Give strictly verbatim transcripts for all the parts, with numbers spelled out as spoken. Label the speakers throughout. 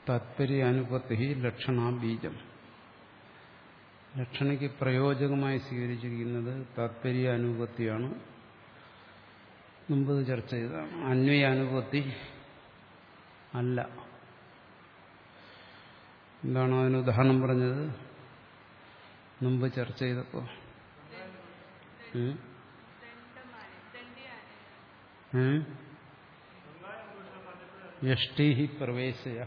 Speaker 1: താത്പര്യാനുപത്തി ലക്ഷണാബീജം. ലക്ഷണയ്ക്ക് പ്രയോജകമായി സ്വീകരിച്ചിരിക്കുന്നത് താത്പര്യാനുപത്തിയാണ്. മുമ്പ് ചർച്ച ചെയ്തതാണ്. അന്വയാനുപത്തി അല്ല. എന്താണ് അതിന് ഉദാഹരണം പറഞ്ഞത്? മുമ്പ് ചർച്ച ചെയ്തപ്പോ യഷ്ടി പ്രവേശയ.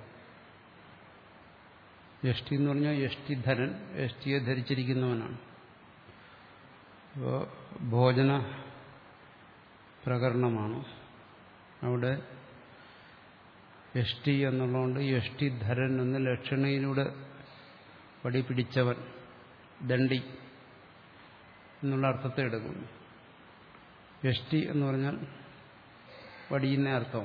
Speaker 1: യഷ്ടി എന്ന് പറഞ്ഞാൽ യഷ്ടിധരൻ, യഷ്ടിയെ ധരിച്ചിരിക്കുന്നവനാണ്. അപ്പോൾ ഭോജന പ്രകരണമാണ്. അവിടെ യഷ്ടി എന്നുള്ളതുകൊണ്ട് യഷ്ടിധരൻ എന്ന ലക്ഷണയിലൂടെ വടി പിടിച്ചവൻ, ദണ്ഡി എന്നുള്ള അർത്ഥത്തെ എടുക്കുന്നു. യഷ്ടി എന്ന് പറഞ്ഞാൽ വടിയുന്ന അർത്ഥം.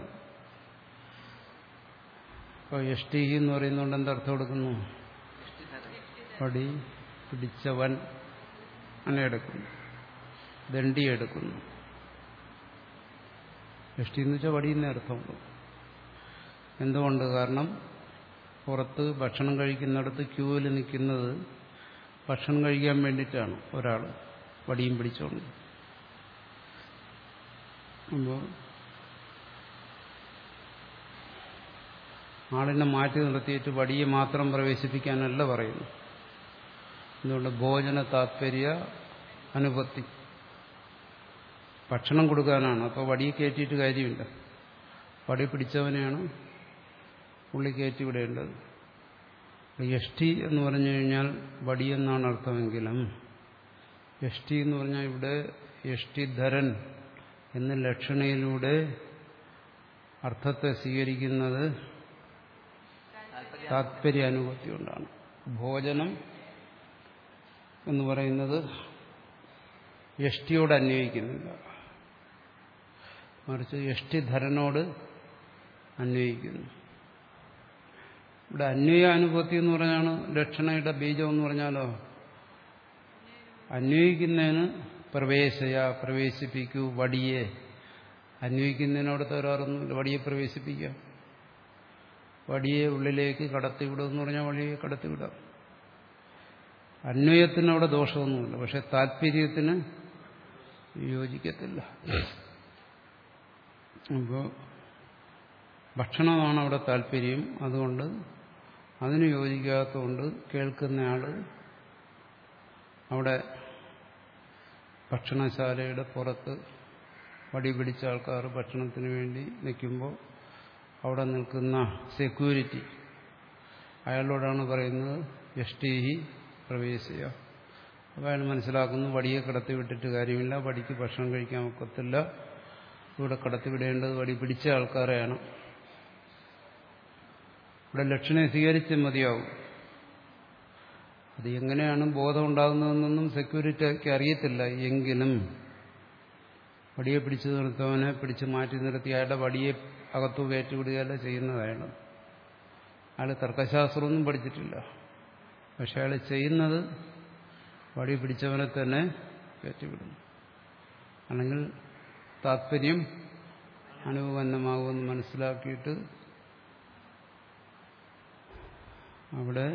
Speaker 1: അപ്പോൾ യഷ്ടി എന്ന് പറയുന്നതുകൊണ്ട് എന്തർത്ഥം എടുക്കുന്നു? വടി പിടിച്ചവൻ അങ്ങനെ എടുക്കുന്നു, ദണ്ഡി എടുക്കുന്നു. യഷ്ടി എന്ന് വെച്ചാൽ വടിയുന്ന അർത്ഥമുണ്ട്. എന്തുകൊണ്ട്? കാരണം പുറത്ത് ഭക്ഷണം കഴിക്കുന്നിടത്ത് ക്യൂവിൽ നിൽക്കുന്നത് ഭക്ഷണം കഴിക്കാൻ വേണ്ടിയിട്ടാണ് ഒരാൾ വടിയും പിടിച്ചോണ്ട്. അപ്പോൾ ആളിനെ മാറ്റി നിർത്തിയിട്ട് വടിയെ മാത്രം പ്രവേശിപ്പിക്കാനല്ല പറയുന്നു. എന്തുകൊണ്ട്? ഭോജന താത്പര്യ അനുപത്തി. ഭക്ഷണം കൊടുക്കാനാണ്. അപ്പോൾ വടിയെ കയറ്റിയിട്ട് കാര്യമില്ല. വടി പിടിച്ചവനെയാണ് ഉള്ളി കയറ്റി വിടേണ്ടത്. യഷ്ടി എന്ന് പറഞ്ഞു കഴിഞ്ഞാൽ വടിയെന്നാണ് അർത്ഥമെങ്കിലും യഷ്ടി എന്ന് പറഞ്ഞാൽ ഇവിടെ യഷ്ടിധരൻ എന്ന ലക്ഷണയിലൂടെ അർത്ഥത്തെ സ്വീകരിക്കുന്നത് താത്പര്യാനുഭൂതി കൊണ്ടാണ്. ഭോജനം എന്ന് പറയുന്നത് യഷ്ടിയോട് അന്വയിക്കുന്നില്ല, മറിച്ച് യഷ്ടിധരനോട് അന്വയിക്കുന്നു. ഇവിടെ അന്വയാനുഭൂതി എന്ന് പറഞ്ഞാണ് ലക്ഷണയുടെ ബീജം എന്ന് പറഞ്ഞാലോ അന്വയിക്കുന്നതിന് പ്രവേശയ, പ്രവേശിപ്പിക്കൂ വടിയെ. അന്വയിക്കുന്നതിനോട് തരാറൊന്നുമില്ല. വടിയെ പ്രവേശിപ്പിക്കാം, വടിയെ ഉള്ളിലേക്ക് കടത്തിവിടുക എന്ന് പറഞ്ഞാൽ വടിയെ കടത്തിവിടാം. അന്വയത്തിന് അവിടെ ദോഷമൊന്നുമില്ല. പക്ഷെ താല്പര്യത്തിന് യോജിക്കത്തില്ല. അപ്പോൾ ഭക്ഷണമാണ് അവിടെ താല്പര്യം. അതുകൊണ്ട് അതിന് യോജിക്കാത്തതുകൊണ്ട് കേൾക്കുന്നയാൾ അവിടെ ഭക്ഷണശാലയുടെ പുറത്ത് വടി പിടിച്ച ആൾക്കാർ ഭക്ഷണത്തിന് വേണ്ടി നിൽക്കുമ്പോൾ അവിടെ നിൽക്കുന്ന സെക്യൂരിറ്റി അയാളോടാണ് പറയുന്നത് യഷ്ടിഹി പ്രവേശിയ. അപ്പോൾ അയാൾ മനസ്സിലാക്കുന്നു വടിയെ കടത്തി വിട്ടിട്ട് കാര്യമില്ല, വടിക്ക് ഭക്ഷണം കഴിക്കാൻ ഒക്കത്തില്ല, ഇവിടെ കടത്തിവിടേണ്ടത് വടി പിടിച്ച ആൾക്കാരെയാണ്. ഇവിടെ ലക്ഷണയെ സ്വീകരിച്ച് മതിയാവും. അത് എങ്ങനെയാണ് ബോധം ഉണ്ടാകുന്നതെന്നൊന്നും സെക്യൂരിറ്റിക്ക് അറിയത്തില്ല. എങ്കിലും വടിയെ പിടിച്ചു നിർത്തവനെ പിടിച്ച് മാറ്റി നിർത്തി അയാളുടെ വടിയെ അകത്തു കയറ്റിവിടുകയല്ല ചെയ്യുന്നതാണ്. അയാൾ തർക്കശാസ്ത്രമൊന്നും പഠിച്ചിട്ടില്ല. പക്ഷെ അയാൾ ചെയ്യുന്നത് വടി പിടിച്ചവനെ തന്നെ കയറ്റിവിടുന്നു. അല്ലെങ്കിൽ താത്പര്യം അനുപന്നമാകുമെന്ന് മനസ്സിലാക്കിയിട്ട് അവിടെ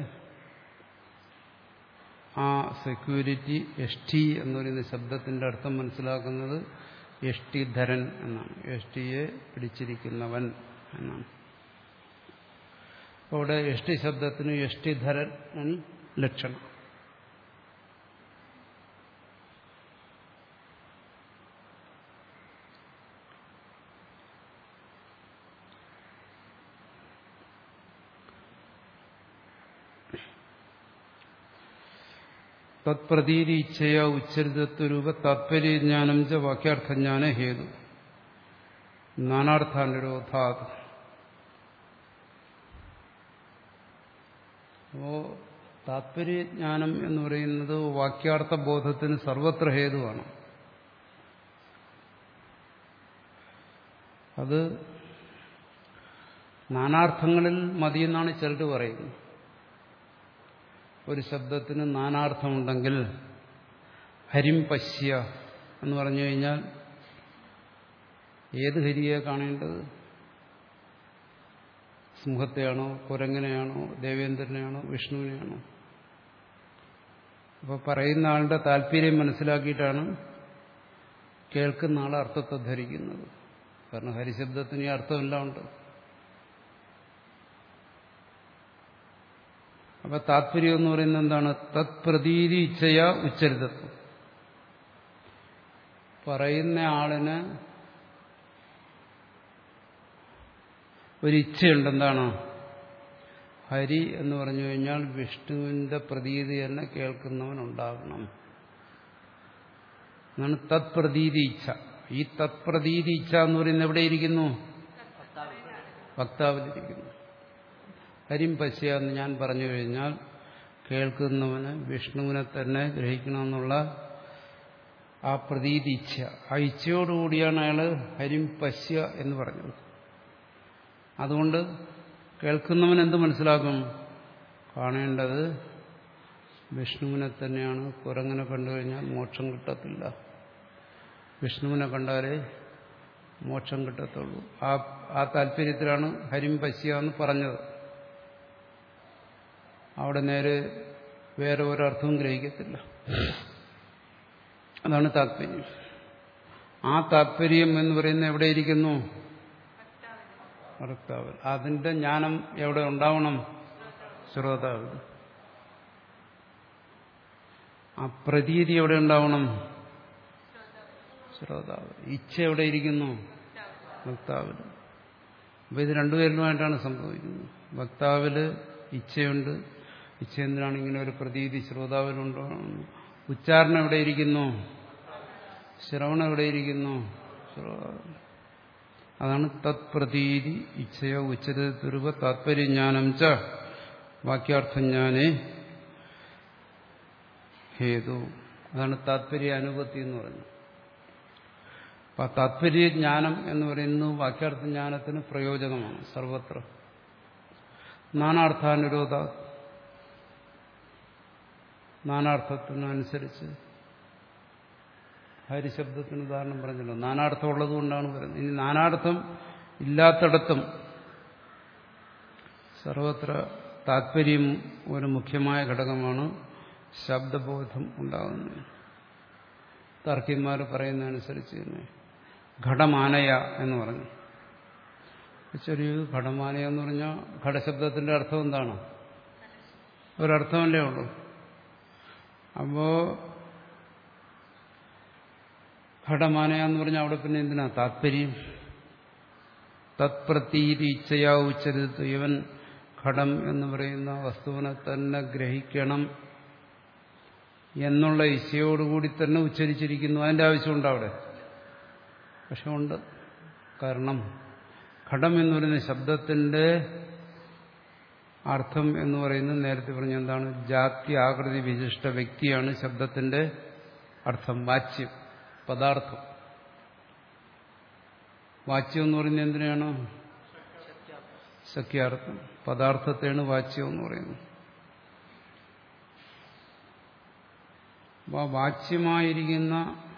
Speaker 1: ആ സെക്യൂരിറ്റി യഷ്ടി എന്ന് പറയുന്ന ശബ്ദത്തിന്റെ അർത്ഥം മനസ്സിലാക്കുന്നത് യഷ്ടിധരൻ എന്നാണ്. യഷ്ടിയെ പിടിച്ചിരിക്കുന്നവൻ എന്നാണ്. അവിടെ യഷ്ടി ശബ്ദത്തിന് യഷ്ടിധരൻ ലക്ഷണം. തത്പ്രതീതി ഇച്ഛയ ഉച്ചരിതത്വരൂപ താത്പര്യജ്ഞാനം ച വാക്യാർത്ഥജ്ഞാന ഹേതു നാനാർത്ഥാനുരോധാത്. അപ്പോ താത്പര്യജ്ഞാനം എന്ന് പറയുന്നത് വാക്യാർത്ഥ ബോധത്തിന് സർവത്ര ഹേതുവാണ്. അത് നാനാർത്ഥങ്ങളിൽ മതിയെന്നാണ് ചിലർ പറയുന്നത്. ഒരു ശബ്ദത്തിന് നാനാർത്ഥമുണ്ടെങ്കിൽ ഹരിം പശ്യ എന്ന് പറഞ്ഞു കഴിഞ്ഞാൽ ഏത് ഹരിയെ കാണേണ്ടത്? സിംഹത്തെയാണോ കുരങ്ങനെയാണോ ദേവേന്ദ്രനെയാണോ വിഷ്ണുവിനെയാണോ? അപ്പോൾ പറയുന്ന ആളുടെ താല്പര്യം മനസ്സിലാക്കിയിട്ടാണ് കേൾക്കുന്ന ആൾ അർത്ഥത്തെ ധരിക്കുന്നത്. കാരണം ഹരിശബ്ദത്തിന് ഈ അർത്ഥമെല്ലാം ഉണ്ട്. അപ്പൊ താത്പര്യം എന്ന് പറയുന്നത് എന്താണ്? തത് പ്രതീതി ഇച്ഛയാ ഉച്ചരിതത്വം. പറയുന്ന ആളിന് ഒരു ഇച്ഛയുണ്ട്. എന്താണ്? ഹരി എന്ന് പറഞ്ഞു കഴിഞ്ഞാൽ വിഷ്ണുവിന്റെ പ്രതീതി തന്നെ കേൾക്കുന്നവനുണ്ടാകണം എന്നാണ് തത് പ്രതീതി ഇച്ഛ. ഈ തത് പ്രതീതി ഇച്ഛ എന്ന് പറയുന്നത് എവിടെയിരിക്കുന്നു? വക്താവിലിരിക്കുന്നു. ഹരിം പശ്യ എന്ന് ഞാൻ പറഞ്ഞു കഴിഞ്ഞാൽ കേൾക്കുന്നവന് വിഷ്ണുവിനെ തന്നെ ഗ്രഹിക്കണമെന്നുള്ള ആ പ്രതീതി ഇച്ഛ, ആ ഇച്ഛയോടുകൂടിയാണ് അയാൾ ഹരിം പശ്യ എന്ന് പറഞ്ഞത്. അതുകൊണ്ട് കേൾക്കുന്നവൻ എന്ത് മനസ്സിലാക്കും? കാണേണ്ടത് വിഷ്ണുവിനെ തന്നെയാണ്. കുരങ്ങനെ കണ്ടു കഴിഞ്ഞാൽ മോക്ഷം കിട്ടത്തില്ല. വിഷ്ണുവിനെ കണ്ടാലേ മോക്ഷം കിട്ടത്തുള്ളൂ. ആ ആ താല്പര്യത്തിലാണ് ഹരിം പശ്യ എന്ന് പറഞ്ഞത്. അവിടെ നേരെ വേറെ ഒരർത്ഥവും ഗ്രഹിക്കത്തില്ല. അതാണ് താത്പര്യം. ആ താത്പര്യം എന്ന് പറയുന്നത് എവിടെയിരിക്കുന്നു? വക്താവിൽ. അതിന്റെ ജ്ഞാനം എവിടെ ഉണ്ടാവണം? ശ്രോതാവിൽ. ആ പ്രതീതി എവിടെ ഉണ്ടാവണം? ശ്രോതാവ്. ഇച്ഛ എവിടെ ഇരിക്കുന്നു? വക്താവിൽ. അപ്പൊ ഇത് രണ്ടുപേരിലുമായിട്ടാണ് സംഭവിക്കുന്നത്. വക്താവില് ഇച്ഛയുണ്ട്. ഇച്ഛ എന്തിനാണ് ഇങ്ങനെ ഒരു പ്രതീതി ശ്രോതാവിലുണ്ടോ? ഉച്ചാരണം എവിടെ ഇരിക്കുന്നു? ശ്രവണം എവിടെ ഇരിക്കുന്നു? ശ്രോതാവിൽ. അതാണ് തത് പ്രതീതി ഇച്ഛയോ ഉച്ചരിതരുവ താത്പര്യജ്ഞാനം ച വാക്യാർത്ഥജ്ഞാനേ ഹേതു. അതാണ് താത്പര്യ അനുപത്തി എന്ന് പറയുന്നത്. അപ്പൊ താത്പര്യജ്ഞാനം എന്ന് പറയുന്നത് വാക്യാർത്ഥജ്ഞാനത്തിന് പ്രയോജനമാണ് സർവത്ര. നാനാർത്ഥാനുരോധ, നാനാർത്ഥത്തിനനുസരിച്ച് ഹരിശബ്ദത്തിന് ഉദാഹരണം പറഞ്ഞല്ലോ. നാനാർത്ഥം ഉള്ളതുകൊണ്ടാണ് പറയുന്നത്. ഇനി നാനാർത്ഥം ഇല്ലാത്തിടത്തും സർവത്ര താത്പര്യം ഒരു മുഖ്യമായ ഘടകമാണ്. ശബ്ദബോധം ഉണ്ടാകുന്നത് തർക്കിന്മാർ പറയുന്നതനുസരിച്ച് തന്നെ ഘടമാനയ എന്ന് പറഞ്ഞു. ചെറിയ ഘടമാനയ എന്ന് പറഞ്ഞാൽ ഘടശബ്ദത്തിന്റെ അർത്ഥം എന്താണ്? ഒരർത്ഥമല്ലേ ഉള്ളൂ. അപ്പോ ഘടമാനയ എന്ന് പറഞ്ഞാൽ അവിടെ പിന്നെ എന്തിനാ താത്പര്യം? തത്പ്രതീതി ഇച്ഛയാ ഉച്ചരിതത്വം. ഇവൻ ഘടം എന്ന് പറയുന്ന വസ്തുവിനെ തന്നെ ഗ്രഹിക്കണം എന്നുള്ള ഇച്ഛയോടുകൂടി തന്നെ ഉച്ചരിച്ചിരിക്കുന്നു. അതിന്റെ ആവശ്യമുണ്ട് അവിടെ? പക്ഷെ ഉണ്ട്. കാരണം ഘടം എന്ന് പറയുന്ന ശബ്ദത്തിന്റെ അർത്ഥം എന്ന് പറയുന്നത് നേരത്തെ പറഞ്ഞ എന്താണ്? ജാതി ആകൃതി വിശിഷ്ട വ്യക്തിയാണ് ശബ്ദത്തിന്റെ അർത്ഥം. വാച്യം, പദാർത്ഥം. വാച്യം എന്ന് പറയുന്നത് എന്തിനാണ്? സഖ്യാർത്ഥം. പദാർത്ഥത്തെയാണ് വാച്യം എന്ന് പറയുന്നത്. വാച്യമായിരിക്കുന്ന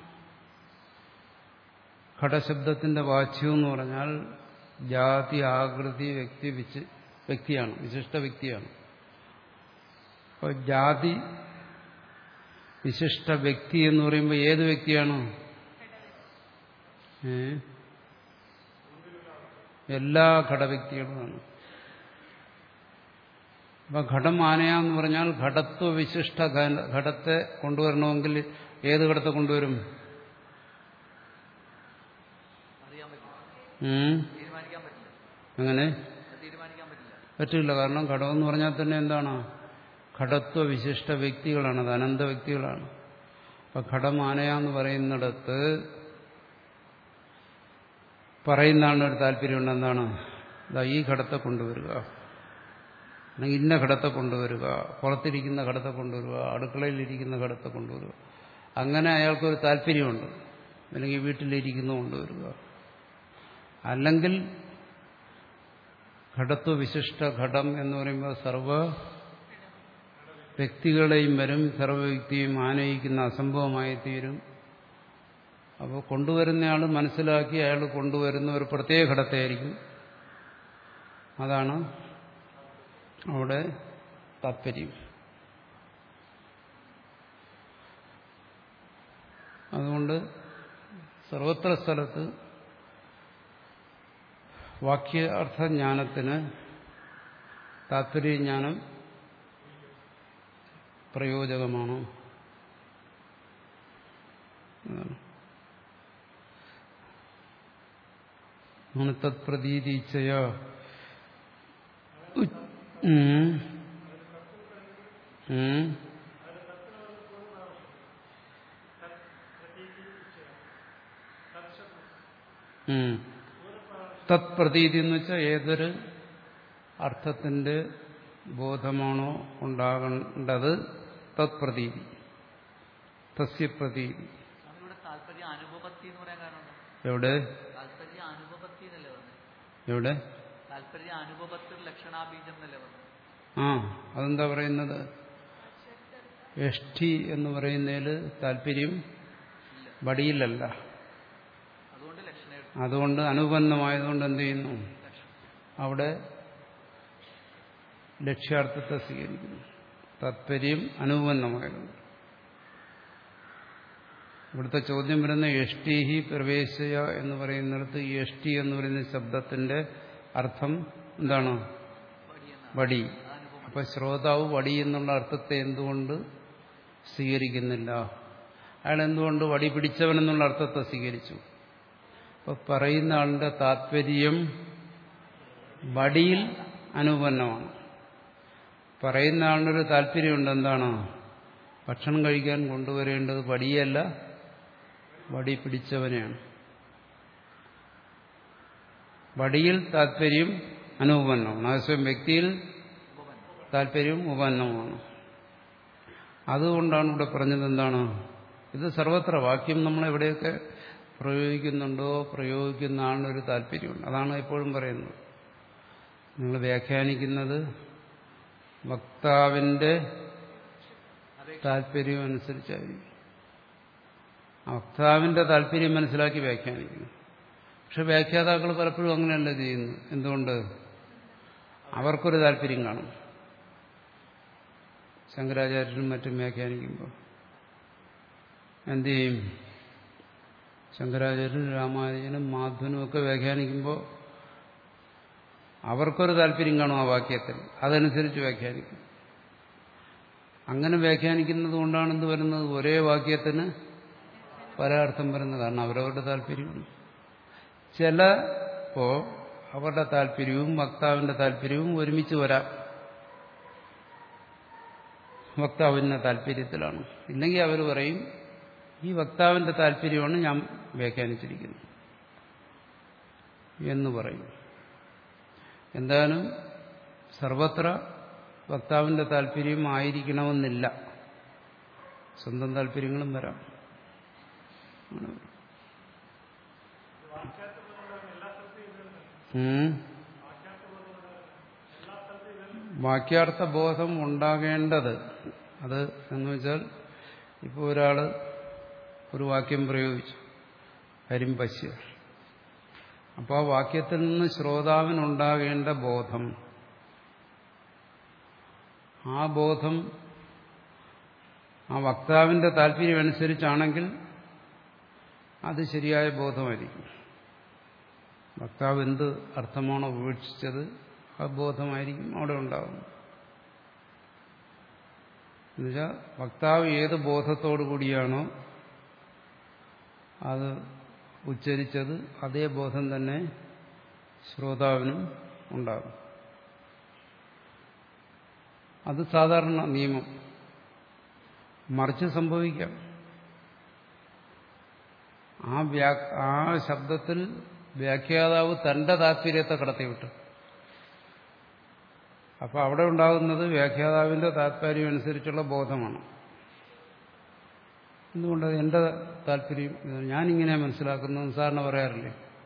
Speaker 1: ഘടശബ്ദത്തിന്റെ വാച്യം എന്ന് പറഞ്ഞാൽ ജാതി ആകൃതി വ്യക്തി വ്യക്തിയാണ്, വിശിഷ്ട വ്യക്തിയാണ്. അപ്പോൾ ജാതി വിശിഷ്ട വ്യക്തി എന്ന് പറയുമ്പോൾ ഏത് വ്യക്തിയാണ്? ഏ എല്ലാ ഘടവ്യക്തികളുമാണ്. അപ്പൊ ഘടം ആനയ എന്ന് പറഞ്ഞാൽ ഘടത്വ വിശിഷ്ട ഘടത്തെ കൊണ്ടുവരണമെങ്കിൽ ഏത് ഘടത്തെ കൊണ്ടുവരും? അങ്ങനെ പറ്റില്ല. കാരണം ഘടം എന്ന് പറഞ്ഞാൽ തന്നെ എന്താണ്? ഘടത്വ വിശിഷ്ട വ്യക്തികളാണ്, അത് അനന്ത വ്യക്തികളാണ്. അപ്പൊ ഘടമാനയ എന്ന് പറയുന്നിടത്ത് പറയുന്ന ആളിനൊരു താല്പര്യമുണ്ട്. എന്താണ്? ഈ ഘടത്തെ കൊണ്ടുവരിക, അല്ലെങ്കിൽ ഇന്ന ഘടത്തെ കൊണ്ടുവരിക, പുറത്തിരിക്കുന്ന ഘടത്തെ കൊണ്ടുവരിക, അടുക്കളയിലിരിക്കുന്ന ഘടത്തെ കൊണ്ടുവരിക. അങ്ങനെ അയാൾക്കൊരു താല്പര്യമുണ്ട്. അല്ലെങ്കിൽ വീട്ടിലിരിക്കുന്ന കൊണ്ടുവരിക. അല്ലെങ്കിൽ ഘടത്വ വിശിഷ്ട ഘടം എന്ന് പറയുമ്പോൾ സർവ വ്യക്തികളെയും വരും. സർവ്വവ്യക്തിയും ആനയിക്കുന്ന അസംഭവമായി തീരും. അപ്പോൾ കൊണ്ടുവരുന്നയാൾ മനസ്സിലാക്കി അയാൾ കൊണ്ടുവരുന്ന ഒരു പ്രത്യേക ഘടത്തെയായിരിക്കും അതാണ് അവിടെ താത്പര്യം. അതുകൊണ്ട് സർവത്ര സ്ഥലത്ത് വാക്യാർത്ഥജ്ഞാനത്തിന് താത്പര്യജ്ഞാനം പ്രയോജകമാണ്. തത്പ്രതീതിച്ഛയ തത്പ്രതീതി എന്ന് വെച്ചാൽ ഏതൊരു അർത്ഥത്തിന്റെ ബോധമാണോ ഉണ്ടാകേണ്ടത് തത്പ്രതീതി, തസ്യ പ്രതീതി. എവിടെ എവിടെ ആ അതെന്താ പറയുന്നത്? യഷ്ടി എന്ന് പറയുന്നതിൽ താല്പര്യം വടിയിലല്ല. അതുകൊണ്ട് അനുബന്ധമായതുകൊണ്ട് എന്ത് ചെയ്യുന്നു? അവിടെ ലക്ഷ്യാർത്ഥത്തെ സ്വീകരിക്കുന്നു. താത്പര്യം അനുബന്ധമായതുകൊണ്ട്. ഇവിടുത്തെ ചോദ്യം വരുന്ന യഷ്ടിഹി പ്രവേശയ എന്ന് പറയുന്നിടത്ത് യഷ്ടി എന്ന് പറയുന്ന ശബ്ദത്തിന്റെ അർത്ഥം എന്താണ്? വടി. അപ്പൊ ശ്രോതാവ് വടി എന്നുള്ള അർത്ഥത്തെ എന്തുകൊണ്ട് സ്വീകരിക്കുന്നില്ല? അയാൾ എന്തുകൊണ്ട് വടി പിടിച്ചവനെന്നുള്ള അർത്ഥത്തെ സ്വീകരിച്ചു? അപ്പൊ പറയുന്ന ആളിന്റെ താത്പര്യം വടിയിൽ അനുപന്നമാണ്. പറയുന്ന ആളിനൊരു താല്പര്യമുണ്ട്. എന്താണ്? ഭക്ഷണം കഴിക്കാൻ കൊണ്ടുവരേണ്ടത് വടിയല്ല, വടി പിടിച്ചവനെയാണ്. വടിയിൽ താല്പര്യം അനുപന്നമാണ്, അതേസമയം വ്യക്തിയിൽ താല്പര്യം ഉപന്നമാണ്. അതുകൊണ്ടാണ് ഇവിടെ പറഞ്ഞത് എന്താണ്? ഇത് സർവത്ര വാക്യം നമ്മളെവിടെയൊക്കെ പ്രയോഗിക്കുന്നുണ്ടോ പ്രയോഗിക്കുന്ന ആളിനൊരു താല്പര്യമുണ്ട്. അതാണ് എപ്പോഴും പറയുന്നത്. നിങ്ങൾ വ്യാഖ്യാനിക്കുന്നത് വക്താവിന്റെ താല്പര്യം അനുസരിച്ചായിരിക്കും. വക്താവിന്റെ താല്പര്യം മനസ്സിലാക്കി വ്യാഖ്യാനിക്കുന്നു. പക്ഷെ വ്യാഖ്യാതാക്കൾ പലപ്പോഴും അങ്ങനെയല്ല ചെയ്യുന്നു. എന്തുകൊണ്ട്? അവർക്കൊരു താല്പര്യം കാണും. ശങ്കരാചാര്യരും മറ്റും വ്യാഖ്യാനിക്കുമ്പോൾ എന്ത് ചെയ്യും? ശങ്കരാചാര്യനും രാമാനുജനും മാധവനും ഒക്കെ വ്യാഖ്യാനിക്കുമ്പോൾ അവർക്കൊരു താല്പര്യം കാണും ആ വാക്യത്തിൽ. അതനുസരിച്ച് വ്യാഖ്യാനിക്കും. അങ്ങനെ വ്യാഖ്യാനിക്കുന്നത് കൊണ്ടാണ് എന്ത് വരുന്നത്? ഒരേ വാക്യത്തിന് പല അർത്ഥം വരുന്നത്. കാരണം അവരവരുടെ താല്പര്യമാണ്. ചിലപ്പോ അവരുടെ താല്പര്യവും വക്താവിന്റെ താല്പര്യവും ഒരുമിച്ച് വരാം. വക്താവിന്റെ താല്പര്യത്തിലാണ്. ഇല്ലെങ്കിൽ അവർ പറയും ഈ വക്താവിന്റെ താല്പര്യമാണ് ഞാൻ വ്യാഖ്യാനിച്ചിരിക്കുന്നത് എന്ന് പറയും. എന്തായാലും സർവത്ര വക്താവിന്റെ താല്പര്യം ആയിരിക്കണമെന്നില്ല. സ്വന്തം താല്പര്യങ്ങളും വരാം. വാക്യാർത്ഥ ബോധം ഉണ്ടാകേണ്ടത് അത് എന്ന് വെച്ചാൽ ഇപ്പോൾ ഒരാള് ഒരു വാക്യം പ്രയോഗിച്ചു, ഹരിം പശ്യ. അപ്പോൾ ആ വാക്യത്തിൽ നിന്ന് ശ്രോതാവിനുണ്ടാകേണ്ട ബോധം, ആ ബോധം ആ വക്താവിന്റെ താല്പര്യമനുസരിച്ചാണെങ്കിൽ അത് ശരിയായ ബോധമായിരിക്കും. വക്താവ് എന്ത് അർത്ഥമാണോ ഉപേക്ഷിച്ചത് ആ ബോധമായിരിക്കും അവിടെ ഉണ്ടാകുന്നത്. എന്നുവെച്ചാൽ വക്താവ് ഏത് ബോധത്തോടു കൂടിയാണോ അത് ഉച്ചരിച്ചത് അതേ ബോധം തന്നെ ശ്രോതാവിനും ഉണ്ടാകും. അത് സാധാരണ നിയമം. മറിച്ച് സംഭവിക്കാം. ആ വ്യാ ആ ശബ്ദത്തിൽ വ്യാഖ്യാതാവ് തന്റെ താല്പര്യത്തെ കടത്തിവിട്ടു. അപ്പൊ അവിടെ ഉണ്ടാകുന്നത് വ്യാഖ്യാതാവിന്റെ താല്പര്യം അനുസരിച്ചുള്ള ബോധമാണ്. എന്തുകൊണ്ട്? എന്റെ താല്പര്യം ഞാനിങ്ങനെ മനസ്സിലാക്കുന്നത് സാറിന് പറയാറില്ലേ?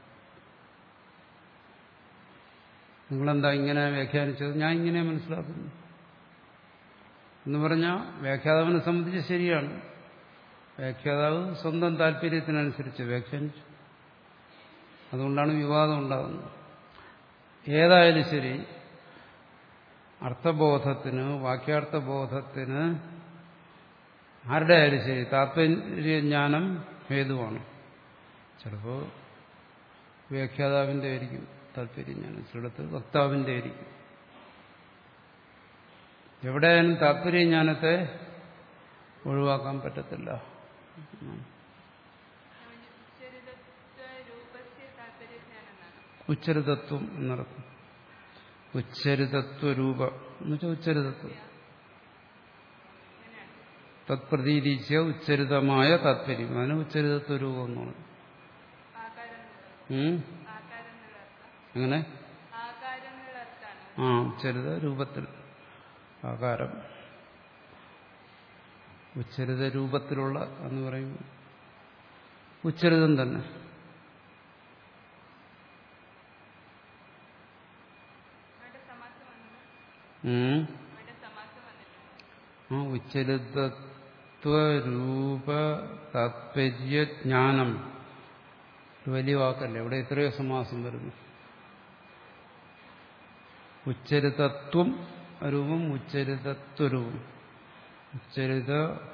Speaker 1: നിങ്ങളെന്താ ഇങ്ങനെ വ്യാഖ്യാനിച്ചത്? ഞാൻ ഇങ്ങനെ മനസ്സിലാക്കുന്നു എന്ന് പറഞ്ഞാൽ വ്യാഖ്യാതാവിനെ സംബന്ധിച്ച് ശരിയാണ്. വ്യാഖ്യാതാവ് സ്വന്തം താല്പര്യത്തിനനുസരിച്ച് വ്യാഖ്യാനിച്ചു. അതുകൊണ്ടാണ് വിവാദം ഉണ്ടാകുന്നത്. ഏതായാലും ശരി അർത്ഥബോധത്തിന് വാക്യാർത്ഥബോധത്തിന് ആരുടെ ആയാലും ശരി താത്പര്യജ്ഞാനം ഹേതുവാണ്. ചിലപ്പോൾ വ്യാഖ്യാതാവിന്റെ ആയിരിക്കും താത്പര്യജ്ഞാനം, ചിലടത്ത് വക്താവിന്റെ ആയിരിക്കും. എവിടെയായാലും താത്പര്യജ്ഞാനത്തെ ഒഴിവാക്കാൻ പറ്റത്തില്ല. ഉച്ചരിതത്വം എന്നർത്ഥം. ഉച്ചരിതത്വരൂപ എന്ന് വെച്ചാൽ ഉച്ചരിതത്വം തത്പ്രതീരീച്യ ഉച്ചരിതമായ താത്പര്യം, അതിന് ഉച്ചരിതത്വരൂപം എന്ന് പറയും. അങ്ങനെ ആ ഉച്ചരിത രൂപത്തിൽ ആകാരം ഉച്ചരിത രൂപത്തിലുള്ള എന്ന് പറയും ഉച്ചരിതം തന്നെ. ആ ഉച്ചരിതത്വരൂപ താത്പര്യജ്ഞാനം വലിയ വാക്കല്ലേ, ഇവിടെ എത്രയോ സമാസം വരുന്നു. ഉച്ചരിതത്വം രൂപം ഉച്ചരിതത്വരൂപം. ഉച്ചരിത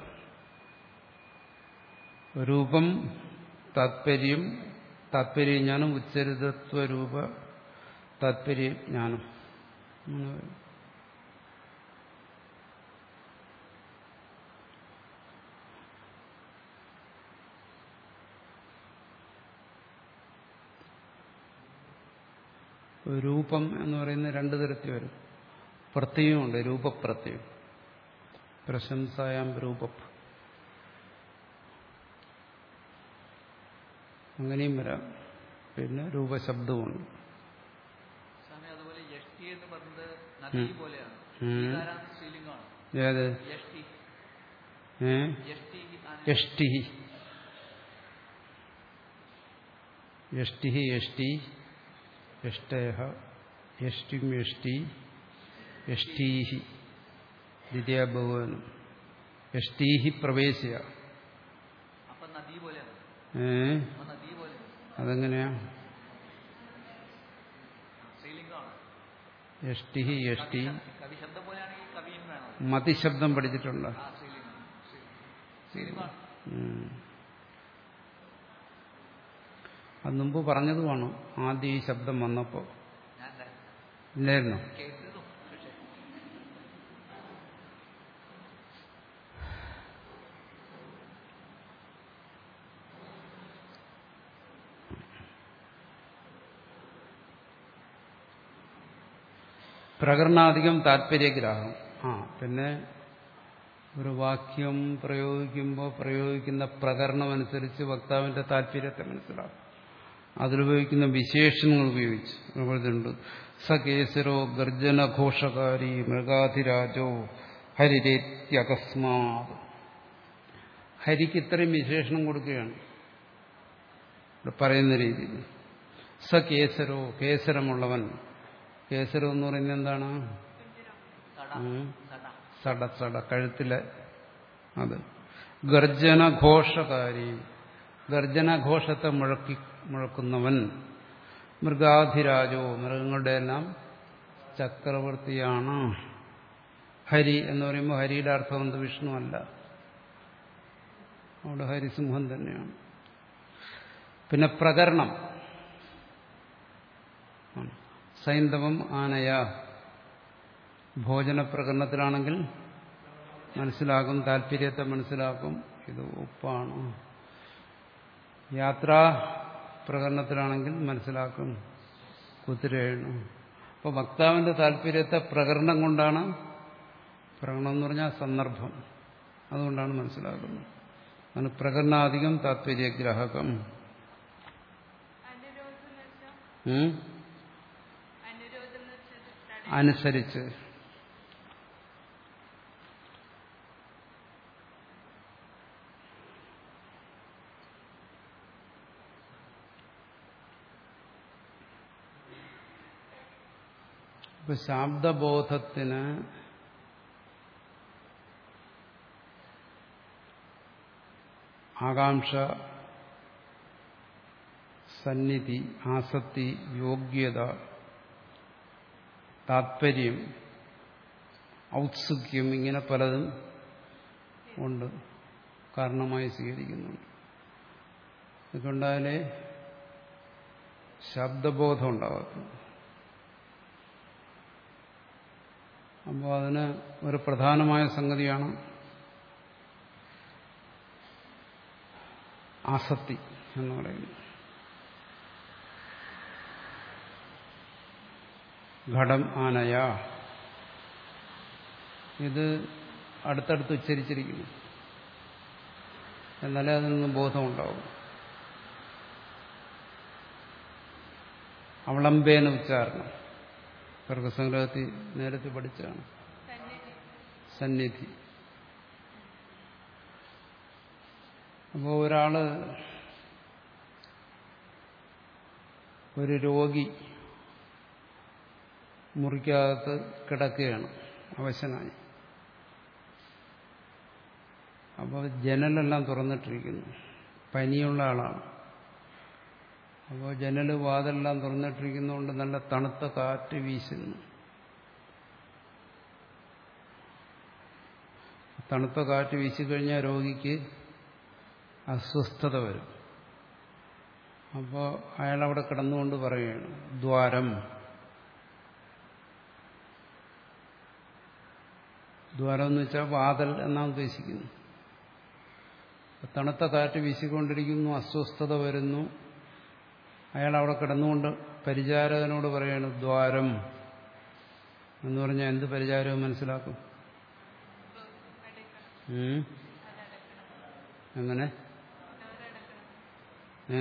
Speaker 1: രൂപം താത്പര്യം താത്പര്യജ്ഞാനം ഉച്ചരിതത്വരൂപ താത്പര്യജ്ഞാനം. രൂപം എന്ന് പറയുന്നത് രണ്ടു തരത്തിൽ വരും. പ്രത്യയമുണ്ട്, രൂപപ്രത്യയം. പ്രശംസായാം രൂപ, അങ്ങനെയും വരാം. പിന്നെ രൂപശബ്ദമുണ്ട്. ഏത് യഷ്ടി യഷ്ടി യഷ്ടി യഷ്ടേഹ യഷ്ടിം യഷ്ടി യഷ്ടീഹി ദ്വിതീയ ബഹുവചനം. യഷ്ടീഹി പ്രവേശ്യ. ഏ അതെങ്ങനെയാ? യഷ്ടിഹി യഷ്ടി മതിശബ്ദം പഠിച്ചിട്ടുണ്ട്. അത് മുമ്പ് പറഞ്ഞതുമാണ്. ആദ്യം ഈ ശബ്ദം വന്നപ്പോ ഇല്ലായിരുന്നോ? പ്രകരണാധികം താത്പര്യഗ്രാഹം. ആ പിന്നെ ഒരു വാക്യം പ്രയോഗിക്കുമ്പോൾ പ്രയോഗിക്കുന്ന പ്രകരണമനുസരിച്ച് വക്താവിന്റെ താല്പര്യത്തെ മനസ്സിലാക്കും. അതിലുപയോഗിക്കുന്ന വിശേഷണങ്ങൾ ഉപയോഗിച്ച് അതുപോലെയുണ്ട്. സ കേസരോ ഗർജനഘോഷകാരി മൃഗാധിരാജോ ഹരിരേത്യകസ്മാത്. ഹരിക്ക് ഇത്രയും വിശേഷണം കൊടുക്കുകയാണ് ഇവിടെ പറയുന്ന രീതിയിൽ. സ കേസരോ, കേസരമുള്ളവൻ. കേസരം എന്ന് പറയുന്നത് എന്താണ്? സട സട കഴുത്തിലെ അത്. ഗർജനഘോഷകാരി, ഗർജനഘോഷത്തെ മുഴക്കി മുഴക്കുന്നവൻ. മൃഗാധിരാജോ, മൃഗങ്ങളുടെ എല്ലാം ചക്രവർത്തിയാണ്. ഹരി എന്ന് പറയുമ്പോൾ ഹരിയുടെ അർത്ഥം എന്ത്? വിഷ്ണു അല്ല, അവിടെ ഹരിസിംഹം തന്നെയാണ്. പിന്നെ പ്രകരണം സൈന്ധവം ആനയ. ഭോജന പ്രകരണത്തിലാണെങ്കിൽ മനസ്സിലാക്കും, താല്പര്യത്തെ മനസ്സിലാക്കും, ഇത് ഉപ്പാണ്. യാത്രാ പ്രകരണത്തിലാണെങ്കിൽ മനസ്സിലാക്കും, കുതിരയാണ്. അപ്പോൾ വക്താവിന്റെ താല്പര്യത്തെ പ്രകരണം കൊണ്ടാണ്, പ്രകരണം എന്ന് പറഞ്ഞാൽ സന്ദർഭം, അതുകൊണ്ടാണ് മനസ്സിലാക്കുന്നത്. അതിന് പ്രകരണാധികം താത്പര്യഗ്രാഹകം. അനുസരിച്ച്. ഇപ്പൊ ശാബ്ദബോധത്തിന് ആകാംക്ഷ, സന്നിധി, ആസക്തി, യോഗ്യത താത്പര്യം, ഔത്സുക്യം, ഇങ്ങനെ പലതും ഉണ്ട്, കാരണമായി സ്വീകരിക്കുന്നുണ്ട്. ഇതുകൊണ്ടാലേ ശബ്ദബോധം ഉണ്ടാകത്തുള്ളൂ. അപ്പോൾ അതിന് ഒരു പ്രധാനമായ സംഗതിയാണ് ആസക്തി എന്ന് പറയുന്നത്. ഘടം ആനയ, ഇത് അടുത്തടുത്ത് ഉച്ചരിച്ചിരിക്കുന്നു, എന്നാലേ അതിൽ നിന്ന് ബോധമുണ്ടാവും. അവളംബേന ഉച്ചാരണം സർഗസംഗ്രഹത്തിൽ നേരത്തെ പഠിച്ചതാണ്. സന്നിധി. അപ്പോൾ ഒരാള്, ഒരു രോഗി മുറിക്കകത്ത് കിടക്കുകയാണ് അവശനായി. അപ്പോൾ ജനലെല്ലാം തുറന്നിട്ടിരിക്കുന്നു. പനിയുള്ള ആളാണ്. അപ്പോൾ ജനല് വാതെല്ലാം തുറന്നിട്ടിരിക്കുന്നതുകൊണ്ട് നല്ല തണുത്ത കാറ്റ് വീശുന്നു. തണുത്ത കാറ്റ് വീശിക്കഴിഞ്ഞാൽ രോഗിക്ക് അസ്വസ്ഥത വരും. അപ്പോൾ അയാളവിടെ കിടന്നുകൊണ്ട് പറയുകയാണ് ദ്വാരം. ദ്വാരം എന്ന് വെച്ചാൽ വാതൽ എന്നാണ് ഉദ്ദേശിക്കുന്നത്. തണുത്ത കാറ്റ് വീശിക്കൊണ്ടിരിക്കുന്നു, അസ്വസ്ഥത വരുന്നു. അയാൾ അവിടെ കിടന്നുകൊണ്ട് പരിചാരകനോട് പറയാണ് ദ്വാരം എന്ന് പറഞ്ഞാൽ എന്ത് പരിചാരകം മനസ്സിലാക്കും? എങ്ങനെ? ഏ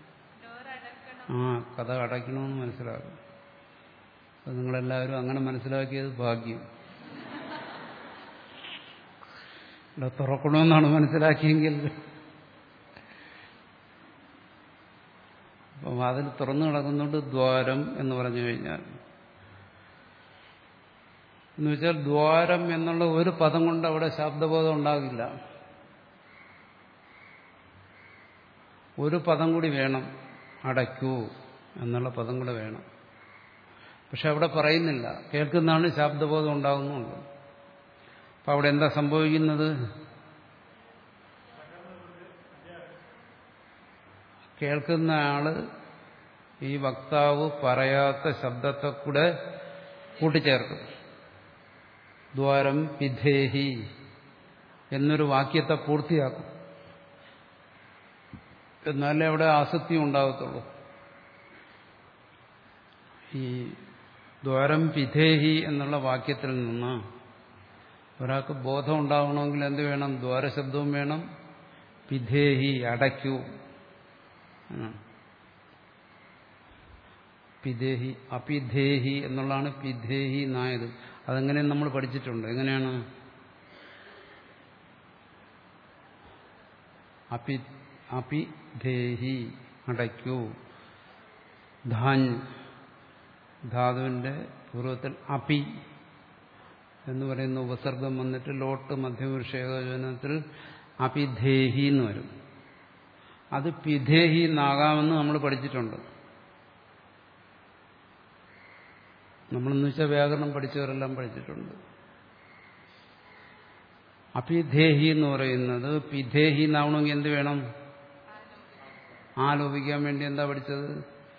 Speaker 1: ആ കഥ അടയ്ക്കണമെന്ന് മനസ്സിലാക്കും. അത് നിങ്ങളെല്ലാവരും അങ്ങനെ മനസ്സിലാക്കിയത് ഭാഗ്യം. ഇവിടെ തുറക്കണമെന്നാണ് മനസ്സിലാക്കിയെങ്കിൽ അപ്പം അതിൽ തുറന്നു കിടക്കുന്നുണ്ട് ദ്വാരം എന്ന് പറഞ്ഞു കഴിഞ്ഞാൽ. എന്ന് വെച്ചാൽ ദ്വാരം എന്നുള്ള ഒരു പദം കൊണ്ട് അവിടെ ശബ്ദബോധം ഉണ്ടാകില്ല. ഒരു പദം കൂടി വേണം, അടയ്ക്കൂ എന്നുള്ള പദം കൂടെ വേണം. പക്ഷെ അവിടെ പറയുന്നില്ല, കേൾക്കുന്നതാണ് ശബ്ദബോധം ഉണ്ടാകുന്നുള്ളൂ. അപ്പം അവിടെ എന്താ സംഭവിക്കുന്നത്? കേൾക്കുന്ന ആള് ഈ വക്താവ് പറയാത്ത ശബ്ദത്തെ കൂടെ കൂട്ടിച്ചേർക്കും. ദ്വാരം പിധേഹി എന്നൊരു വാക്യത്തെ പൂർത്തിയാക്കും. എന്നാലേ അവിടെ ആസക്തി ഉണ്ടാകത്തുള്ളൂ. ഈ ദ്വാരം പിധേഹി എന്നുള്ള വാക്യത്തിൽ നിന്ന് ഒരാൾക്ക് ബോധം ഉണ്ടാവണമെങ്കിൽ എന്ത് വേണം? ദ്വാരശബ്ദവും വേണം, പിധേഹി അടയ്ക്കൂ. പിധേഹി അപിധേഹി എന്നുള്ളതാണ് പിധേഹി നായത്. അതെങ്ങനെ നമ്മൾ പഠിച്ചിട്ടുണ്ട്. എങ്ങനെയാണ്? അപി അപിധേഹി അടയ്ക്കൂ. ധാൻ ധാതുവിന്റെ പൂർവ്വത്തിൽ അപി എന്ന് പറയുന്ന ഉപസർഗം വന്നിട്ട് ലോട്ട് മധ്യപുരുഷ ഏകവചനത്തിൽ അപിധേഹി എന്ന് വരും. അത് പിധേഹി എന്നാകാമെന്ന് നമ്മൾ പഠിച്ചിട്ടുണ്ട്. നമ്മളെന്ന് വെച്ചാൽ വ്യാകരണം പഠിച്ചവരെല്ലാം പഠിച്ചിട്ടുണ്ട്. അപിധേഹി എന്ന് പറയുന്നത് പിധേഹി എന്നാവണമെങ്കിൽ എന്ത് വേണം? ആലോപിക്കാൻ വേണ്ടി എന്താ പഠിച്ചത്?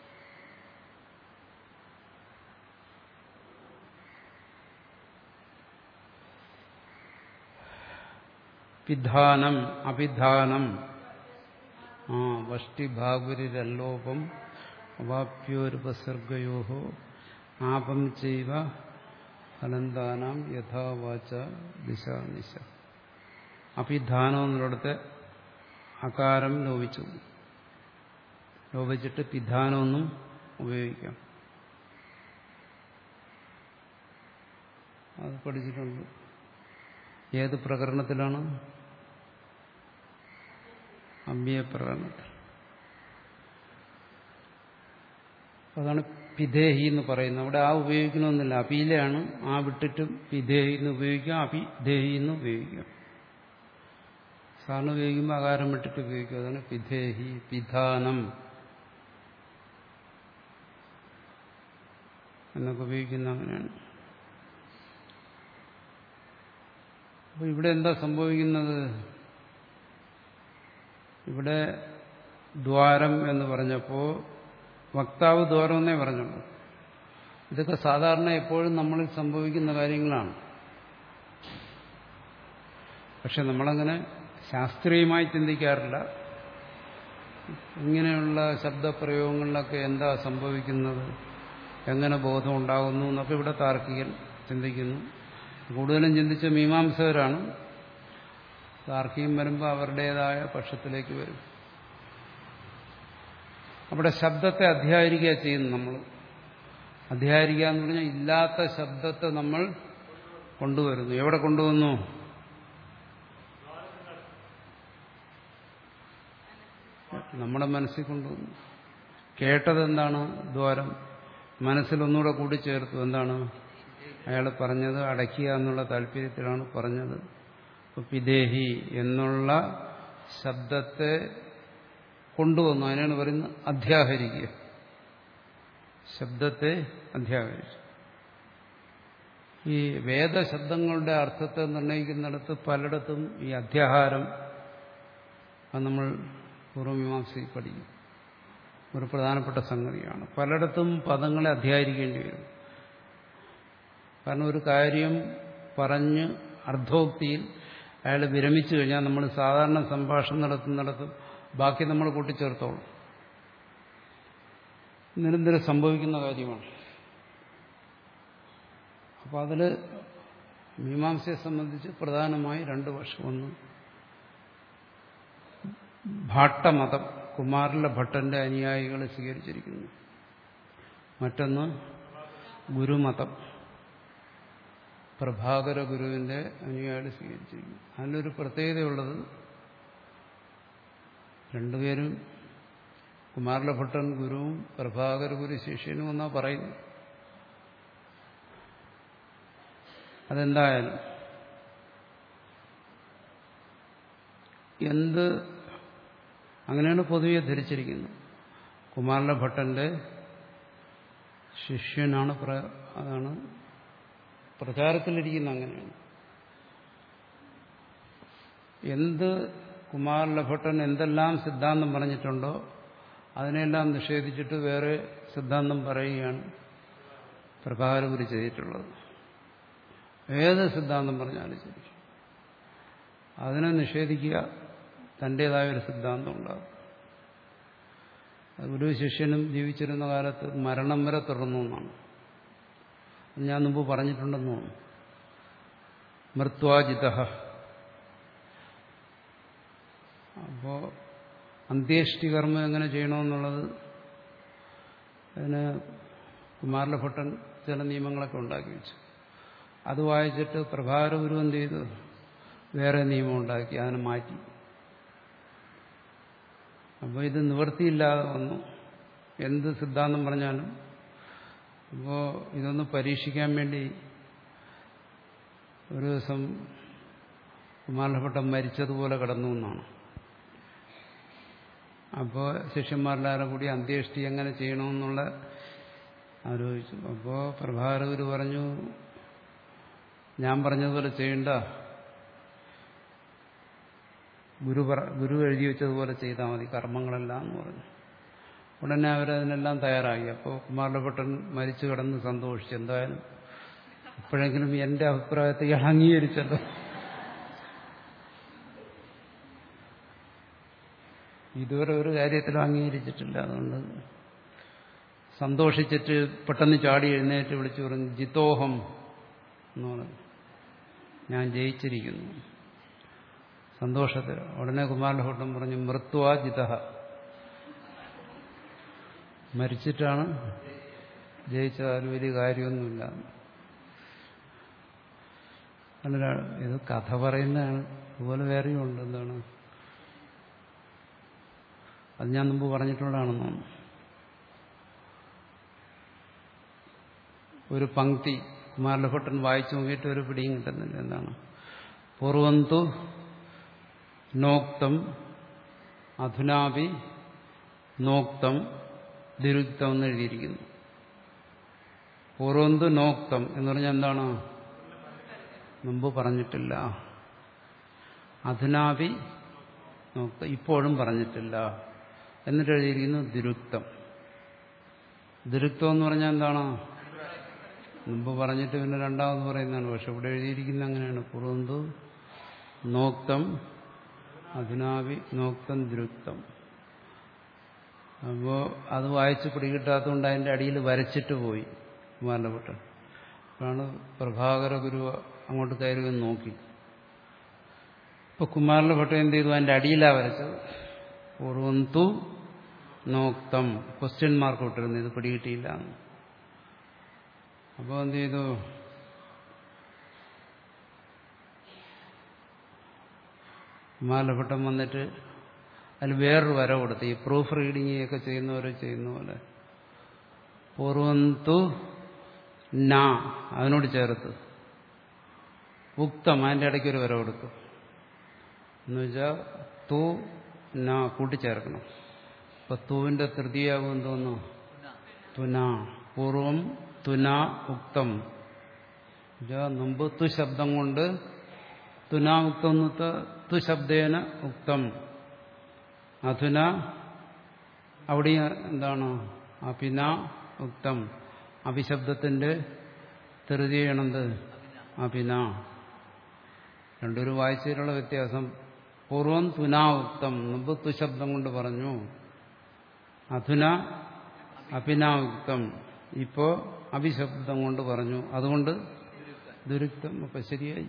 Speaker 1: പിധാനം അഭിധാനം. ആ വഷ്ടിഭാഗുരിരല്ലോപം അവാപ്യോരുപസർഗയോഹോ ആപം ചെയ്വ ഫലന്താനാം യഥാവാച ദിശാനിശ. അഭിധാനം എന്നിടത്ത് അകാരം ലോപിച്ചു, ലോപിച്ചിട്ട് പിധാനമൊന്നും ഉപയോഗിക്കാം. അത് പഠിച്ചിട്ടുണ്ട്. ഏത് പ്രകരണത്തിലാണ്? അമ്പ്യപ്രകരണത്തിൽ. അതാണ് പിധേഹി എന്ന് പറയുന്നത്. അവിടെ ആ ഉപയോഗിക്കണമെന്നില്ല, അപീലയാണ്. ആ വിട്ടിട്ടും പിധേഹി എന്ന് ഉപയോഗിക്കാം, അപിധേഹി എന്ന് ഉപയോഗിക്കാം. സാറിന് ഉപയോഗിക്കുമ്പോൾ അകാരം വിട്ടിട്ട് ഉപയോഗിക്കും. അതാണ് പിധേഹി. പിധാനം എന്നൊക്കെ ഉപയോഗിക്കുന്ന അങ്ങനെയാണ്. അപ്പോൾ ഇവിടെ എന്താ സംഭവിക്കുന്നത്? ഇവിടെ ദ്വാരം എന്ന് പറഞ്ഞപ്പോൾ വക്താവ് ദ്വാരം എന്നേ പറഞ്ഞുള്ളൂ. ഇതൊക്കെ സാധാരണ എപ്പോഴും നമ്മളിൽ സംഭവിക്കുന്ന കാര്യങ്ങളാണ്. പക്ഷെ നമ്മളങ്ങനെ ശാസ്ത്രീയമായി ചിന്തിക്കാറില്ല. ഇങ്ങനെയുള്ള ശബ്ദപ്രയോഗങ്ങളിലൊക്കെ എന്താ സംഭവിക്കുന്നത്, എങ്ങനെ ബോധം ഉണ്ടാകുന്നു എന്നൊക്കെ ഇവിടെ താർക്കികൻ ചിന്തിക്കുന്നു. കൂടുതലും ചിന്തിച്ച മീമാംസകരാണ്. താർക്കികം വരുമ്പോൾ അവരുടേതായ പക്ഷത്തിലേക്ക് വരും. അവിടെ ശബ്ദത്തെ അധ്യായിരിക്കുക ചെയ്യുന്നു. നമ്മൾ അധ്യായിരിക്കുക എന്ന് പറഞ്ഞാൽ ഇല്ലാത്ത ശബ്ദത്തെ നമ്മൾ കൊണ്ടുവരുന്നു. എവിടെ കൊണ്ടുവന്നു? നമ്മുടെ മനസ്സിൽ കൊണ്ടുവന്നു. കേട്ടതെന്താണ്? ദ്വാരം. മനസ്സിലൊന്നുകൂടെ കൂടിച്ചേർത്തു. എന്താണ് അയാൾ പറഞ്ഞത്? അടയ്ക്കുക എന്നുള്ള താല്പര്യത്തിലാണ് പറഞ്ഞത്. പിദേഹി എന്നുള്ള ശബ്ദത്തെ കൊണ്ടുവന്നു. അതിനാണ് പറയുന്നത് അധ്യാഹരിക്കുക. ശബ്ദത്തെ അധ്യാഹരിച്ചു. ഈ വേദശബ്ദങ്ങളുടെ അർത്ഥത്തെ നിർണ്ണയിക്കുന്നിടത്ത് പലയിടത്തും ഈ അധ്യാഹാരം അത് നമ്മൾ പൂർവമീമാംസയിൽ പഠിക്കും. ഒരു പ്രധാനപ്പെട്ട സംഗതിയാണ്. പലയിടത്തും പദങ്ങളെ അധ്യായിരിക്കേണ്ടി വരും. കാരണം ഒരു കാര്യം പറഞ്ഞ് അർദ്ധോക്തിയിൽ അയാൾ വിരമിച്ചു കഴിഞ്ഞാൽ നമ്മൾ സാധാരണ സംഭാഷണം നടത്തുന്നിടത്തും ബാക്കി നമ്മൾ കൂട്ടിച്ചേർത്തോളും. നിരന്തരം സംഭവിക്കുന്ന കാര്യമാണ്. അപ്പോൾ അതിൽ മീമാംസയെ സംബന്ധിച്ച് പ്രധാനമായി രണ്ട് പക്ഷം. ഒന്ന് ഭാട്ടമതം, കുമാരല ഭട്ടന്റെ അനുയായികൾ സ്വീകരിച്ചിരിക്കുന്നു. മറ്റൊന്ന് ഗുരുമതം, പ്രഭാകര ഗുരുവിന്റെ അനുയായികൾ സ്വീകരിച്ചിരിക്കുന്നു. അതിലൊരു പ്രത്യേകതയുള്ളത്, രണ്ടുപേരും കുമാരല ഭട്ടൻ ഗുരുവും പ്രഭാകര ഗുരു ശിഷ്യനും എന്നാ പറയുന്നു. അതെന്തായാലും എന്ത് അങ്ങനെയാണ് പൊതുവെ ധരിച്ചിരിക്കുന്നത്. കുമാരല ഭട്ടന്റെ ശിഷ്യനാണ്, അതാണ് പ്രചാരത്തിലിരിക്കുന്ന. അങ്ങനെയാണ്. എന്ത് കുമാരല ഭട്ടൻ എന്തെല്ലാം സിദ്ധാന്തം പറഞ്ഞിട്ടുണ്ടോ അതിനെല്ലാം നിഷേധിച്ചിട്ട് വേറെ സിദ്ധാന്തം പറയുകയാണ് പ്രഭാകരഗുരു ചെയ്തിട്ടുള്ളത്. ഏത് സിദ്ധാന്തം പറഞ്ഞാലും ശരി അതിനെ നിഷേധിക്കുക, തൻ്റേതായ ഒരു സിദ്ധാന്തം ഉണ്ടാകും. ഗുരു ശിഷ്യനും ജീവിച്ചിരുന്ന കാലത്ത് മരണം വരെ തുടർന്നു എന്നാണ് ഞാൻ മുമ്പ് പറഞ്ഞിട്ടുണ്ടെന്ന് തോന്നുന്നു. മൃത്വാജിത. അപ്പോ അന്ത്യേഷ്ടികർമ്മം എങ്ങനെ ചെയ്യണമെന്നുള്ളത് അതിന് കുമാരല ഭട്ടൻ ചില നിയമങ്ങളൊക്കെ ഉണ്ടാക്കി വെച്ചു. അത് വായിച്ചിട്ട് പ്രഭാകര ഗുരു എന്ത് ചെയ്തു? വേറെ നിയമം ഉണ്ടാക്കി, അതിനെ മാറ്റി. അപ്പോൾ ഇത് നിവൃത്തിയില്ലാതെ വന്നു. എന്ത് സിദ്ധാന്തം പറഞ്ഞാലും. അപ്പോൾ ഇതൊന്ന് പരീക്ഷിക്കാൻ വേണ്ടി ഒരു ദിവസം കുമാരലഭട്ടൻ മരിച്ചതുപോലെ കിടന്നു എന്നാണ്. അപ്പോൾ ശിഷ്യന്മാരെല്ലാവരും കൂടി അന്ത്യേഷ്ടി എങ്ങനെ ചെയ്യണമെന്നുള്ള ആലോചിച്ചു. അപ്പോൾ പ്രഭാകരഗുരു പറഞ്ഞു, ഞാൻ പറഞ്ഞതുപോലെ ചെയ്യണ്ട, ഗുരു പറ ഗുരു എഴുതി വെച്ചതുപോലെ ചെയ്താൽ മതി കർമ്മങ്ങളെല്ലാം എന്ന് പറഞ്ഞു. ഉടനെ അവരതിനെല്ലാം തയ്യാറായി. അപ്പോൾ കുമാരലഭട്ടൻ മരിച്ചു കിടന്ന് സന്തോഷിച്ചു. എന്തായാലും എപ്പോഴെങ്കിലും എന്റെ അഭിപ്രായത്തെ ഇയാൾ അംഗീകരിച്ചല്ലോ. ഇതുവരെ ഒരു കാര്യത്തിലും അംഗീകരിച്ചിട്ടില്ല. അതുകൊണ്ട് സന്തോഷിച്ചിട്ട് പെട്ടെന്ന് ചാടി എഴുന്നേറ്റ് വിളിച്ചു പറഞ്ഞു, ജിതോഹം എന്ന് പറഞ്ഞു, ഞാൻ ജയിച്ചിരിക്കുന്നു. സന്തോഷത്തിൽ ഉടനെ കുമാരലഭട്ടൻ പറഞ്ഞു, മൃത്വാ ജിത, മരിച്ചിട്ടാണ് ജയിച്ചത്, അതിൽ വലിയ കാര്യമൊന്നുമില്ല. അല്ല, ഇത് കഥ പറയുന്നതാണ്. അതുപോലെ വേറെയും ഉണ്ട്. എന്താണ് അത് ഞാൻ മുമ്പ് പറഞ്ഞിട്ടുള്ളതാണെന്ന് തോന്നുന്നു. ഒരു പങ്ക്തി കുമാരലഭട്ടൻ വായിച്ചു നോക്കിയിട്ട് ഒരു പിടിയും കിട്ടുന്നില്ല. എന്താണ്? പൂർവന്തു നോക്തം അധുനാപി നോക്തം ദിരുക്തം എന്ന് എഴുതിയിരിക്കുന്നു. പൂർവന്തു നോക്തം എന്ന് പറഞ്ഞാൽ എന്താണ്? മുമ്പ് പറഞ്ഞിട്ടില്ല. അധുനാപി നോക്തം, ഇപ്പോഴും പറഞ്ഞിട്ടില്ല. എന്നിട്ട് എഴുതിയിരിക്കുന്നു ദുരുക്തം. ദുരുക്തം എന്ന് പറഞ്ഞാൽ എന്താണ്? മുമ്പ് പറഞ്ഞിട്ട് പിന്നെ രണ്ടാമത് പറയുന്നതാണ്. പക്ഷെ ഇവിടെ എഴുതിയിരിക്കുന്നത് അങ്ങനെയാണ്. പൂർവന്തു നോക്തം അധുനാപി നോക്തം ദുരുക്തം. അപ്പോൾ അത് വായിച്ച് പിടികിട്ടാത്തതുകൊണ്ട് അതിൻ്റെ അടിയിൽ വരച്ചിട്ട് പോയി കുമാരലഭട്ടൻ. അപ്പോഴാണ് പ്രഭാകര ഗുരു അങ്ങോട്ട് കയറി വന്ന് നോക്കി. ഇപ്പൊ കുമാരലഭട്ടൻ എന്ത് ചെയ്തു? അതിൻ്റെ അടിയിലാണ് വരച്ചത്. പൂർവന്തു നോക്തം ക്വസ്റ്റ്യൻ മാർക്ക് വിട്ടിരുന്നു, ഇത് പിടികിട്ടിയില്ല. അപ്പോൾ എന്ത് ചെയ്തു? കുമാരലഭട്ടൻ വന്നിട്ട് അതിൽ വേറൊരു വര കൊടുത്ത്, ഈ പ്രൂഫ് റീഡിംഗ് ഒക്കെ ചെയ്യുന്നവരെ ചെയ്യുന്ന പോലെ പൂർവന്തു ന അതിനോട് ചേർത്ത് ഉക്തം അതിൻ്റെ ഇടയ്ക്കൊരു വര കൊടുത്തു. എന്നുവെച്ചാൽ തു ന കൂട്ടിച്ചേർക്കണം. അപ്പൊ തൂവിന്റെ തൃതീയാവും എന്തോന്നു? തുന. പൂർവം തുന ഉക്തം. മുമ്പ് തു ശബ്ദം കൊണ്ട് തുന ഉക്തം തു ശബ്ദേന ഉക്തം. അധുന അവിടെ എന്താണ്? അപിന ഉക്തം. അഭിശബ്ദത്തിന്റെ തൃതീയണത് അപിന. രണ്ടൊരു വായിച്ചതിലുള്ള വ്യത്യാസം. പൂർവം തുനാ ഉക്തം, മുമ്പ് തു ശബ്ദം കൊണ്ട് പറഞ്ഞു. അധുന അപിനായുക്തം, ഇപ്പോ അഭിശബ്ദം കൊണ്ട് പറഞ്ഞു. അതുകൊണ്ട് ദുരുക്തം. അപ്പൊ ശരിയായി.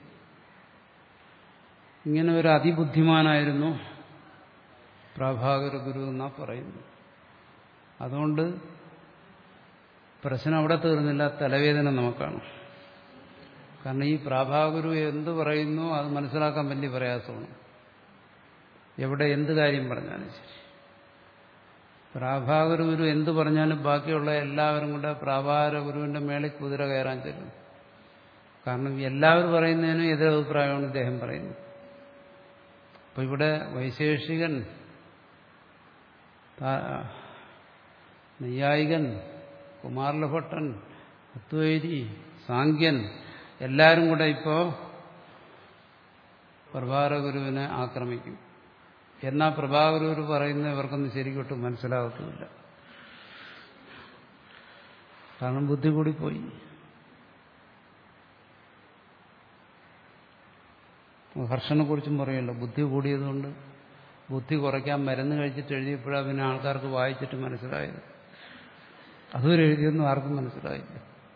Speaker 1: ഇങ്ങനെ ഒരു അതിബുദ്ധിമാനായിരുന്നു പ്രഭാകര ഗുരു എന്നാ പറയുന്നു. അതുകൊണ്ട് പ്രശ്നം അവിടെ തീർന്നില്ല, തലവേദന നമുക്കാണ്. കാരണം ഈ പ്രഭാകരു എന്ത് പറയുന്നു അത് മനസ്സിലാക്കാൻ വലിയ പ്രയാസമാണ്. എവിടെ എന്ത് കാര്യം പറഞ്ഞാലും ശരി, പ്രഭാകര ഗുരു എന്ത് പറഞ്ഞാലും ബാക്കിയുള്ള എല്ലാവരും കൂടെ പ്രഭാകര ഗുരുവിന്റെ മേളിൽ കുതിര കയറാൻ ചെല്ലും. കാരണം എല്ലാവരും പറയുന്നതിനും എതിരഭിപ്രായമാണ് ഇദ്ദേഹം പറയുന്നത്. അപ്പൊ ഇവിടെ വൈശേഷികൻ, നൈയായികൻ, കുമാരലഭട്ടൻ, അദ്വൈതി, സാങ്ക്യൻ എല്ലാവരും കൂടെ ഇപ്പോ പ്രഭാകര ഗുരുവിനെ ആക്രമിക്കും. എന്നാൽ പ്രഭാകര ഗുരു പറയുന്ന ഇവർക്കൊന്നും ശരിക്കൊട്ടും മനസ്സിലാകത്തുമില്ല. കാരണം ബുദ്ധി കൂടിപ്പോയി. ഹർഷനെ കുറിച്ചും പറയുമല്ലോ, ബുദ്ധി കൂടിയതുകൊണ്ട് ബുദ്ധി കുറയ്ക്കാൻ മരുന്ന് കഴിച്ചിട്ട് എഴുതിയപ്പോഴാണ് പിന്നെ ആൾക്കാർക്ക് വായിച്ചിട്ട് മനസ്സിലായത്. അതുവരെ എഴുതിയൊന്നും ആർക്കും മനസ്സിലായില്ല.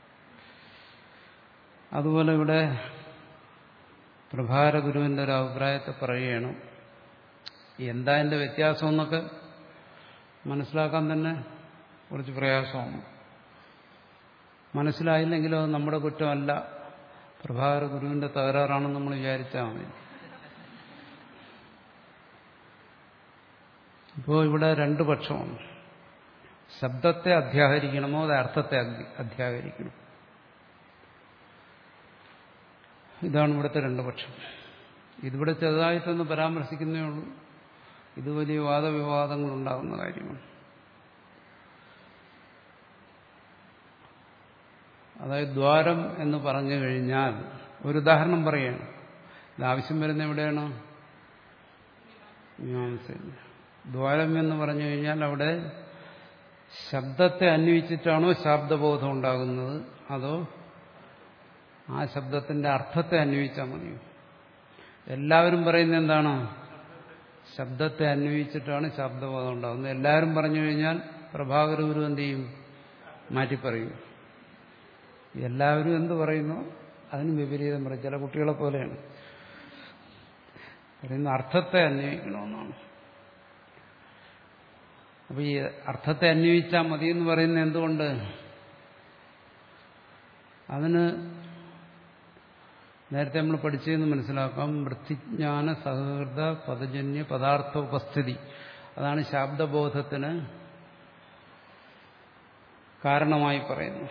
Speaker 1: അതുപോലെ ഇവിടെ പ്രഭാകര ഗുരുവിന്റെ ഒരു അഭിപ്രായത്തെ പറയുകയാണ്. എന്താ അതിന്റെ വ്യത്യാസം എന്നൊക്കെ മനസ്സിലാക്കാൻ തന്നെ കുറച്ച് പ്രയാസമാണ്. മനസ്സിലായില്ലെങ്കിലും അത് നമ്മുടെ കുറ്റമല്ല, പ്രഭാകര ഗുരുവിന്റെ തകരാറാണെന്ന് നമ്മൾ വിചാരിച്ചാൽ മതി. ഇപ്പോൾ ഇവിടെ രണ്ടു പക്ഷമാണ്. ശബ്ദത്തെ അധ്യാഹരിക്കണമോ അത് അർത്ഥത്തെ അധ്യാഹരിക്കണം. ഇതാണ് ഇവിടുത്തെ രണ്ടു പക്ഷം. ഇതിവിടെ ചെറുതായിട്ടൊന്ന് പരാമർശിക്കുന്നേ ഉള്ളൂ. ഇത് വലിയ വാദവിവാദങ്ങളുണ്ടാകുന്ന കാര്യമാണ്. അതായത് ദ്വാരം എന്ന് പറഞ്ഞു കഴിഞ്ഞാൽ ഒരു ഉദാഹരണം പറയുകയാണ്. ഇത് ആവശ്യം വരുന്ന എവിടെയാണ്? മീമാംസയിൽ. ദ്വാരം എന്ന് പറഞ്ഞു കഴിഞ്ഞാൽ അവിടെ ശബ്ദത്തെ അന്വയിച്ചിട്ടാണോ ശബ്ദബോധം ഉണ്ടാകുന്നത്, അതോ ആ ശബ്ദത്തിന്റെ അർത്ഥത്തെ അന്വയിച്ചാൽ മതിയോ? എല്ലാവരും പറയുന്നത് എന്താണ്? ശബ്ദത്തെ അന്വയിച്ചിട്ടാണ് ശബ്ദബോധം ഉണ്ടാകുന്നത്. എല്ലാവരും പറഞ്ഞു കഴിഞ്ഞാൽ പ്രഭാകര ഗുരു എന്ത് ചെയ്യും? മാറ്റി പറയും. എല്ലാവരും എന്ത് പറയുന്നു അതിന് വിപരീതം പറയും. ചില കുട്ടികളെ പോലെയാണ് പറയുന്ന അർത്ഥത്തെ അന്വയിക്കണമെന്നാണ്. അപ്പൊ ഈ അർത്ഥത്തെ അന്വയിച്ചാൽ മതി എന്ന് പറയുന്നത് എന്തുകൊണ്ട്? അതിന് നേരത്തെ നമ്മൾ പഠിച്ചതെന്ന് മനസ്സിലാക്കാം. വൃത്തിജ്ഞാന സഹകൃത പദജന്യ പദാർത്ഥ ഉപസ്ഥിതി, അതാണ് ശബ്ദബോധത്തിന് കാരണമായി പറയുന്നു.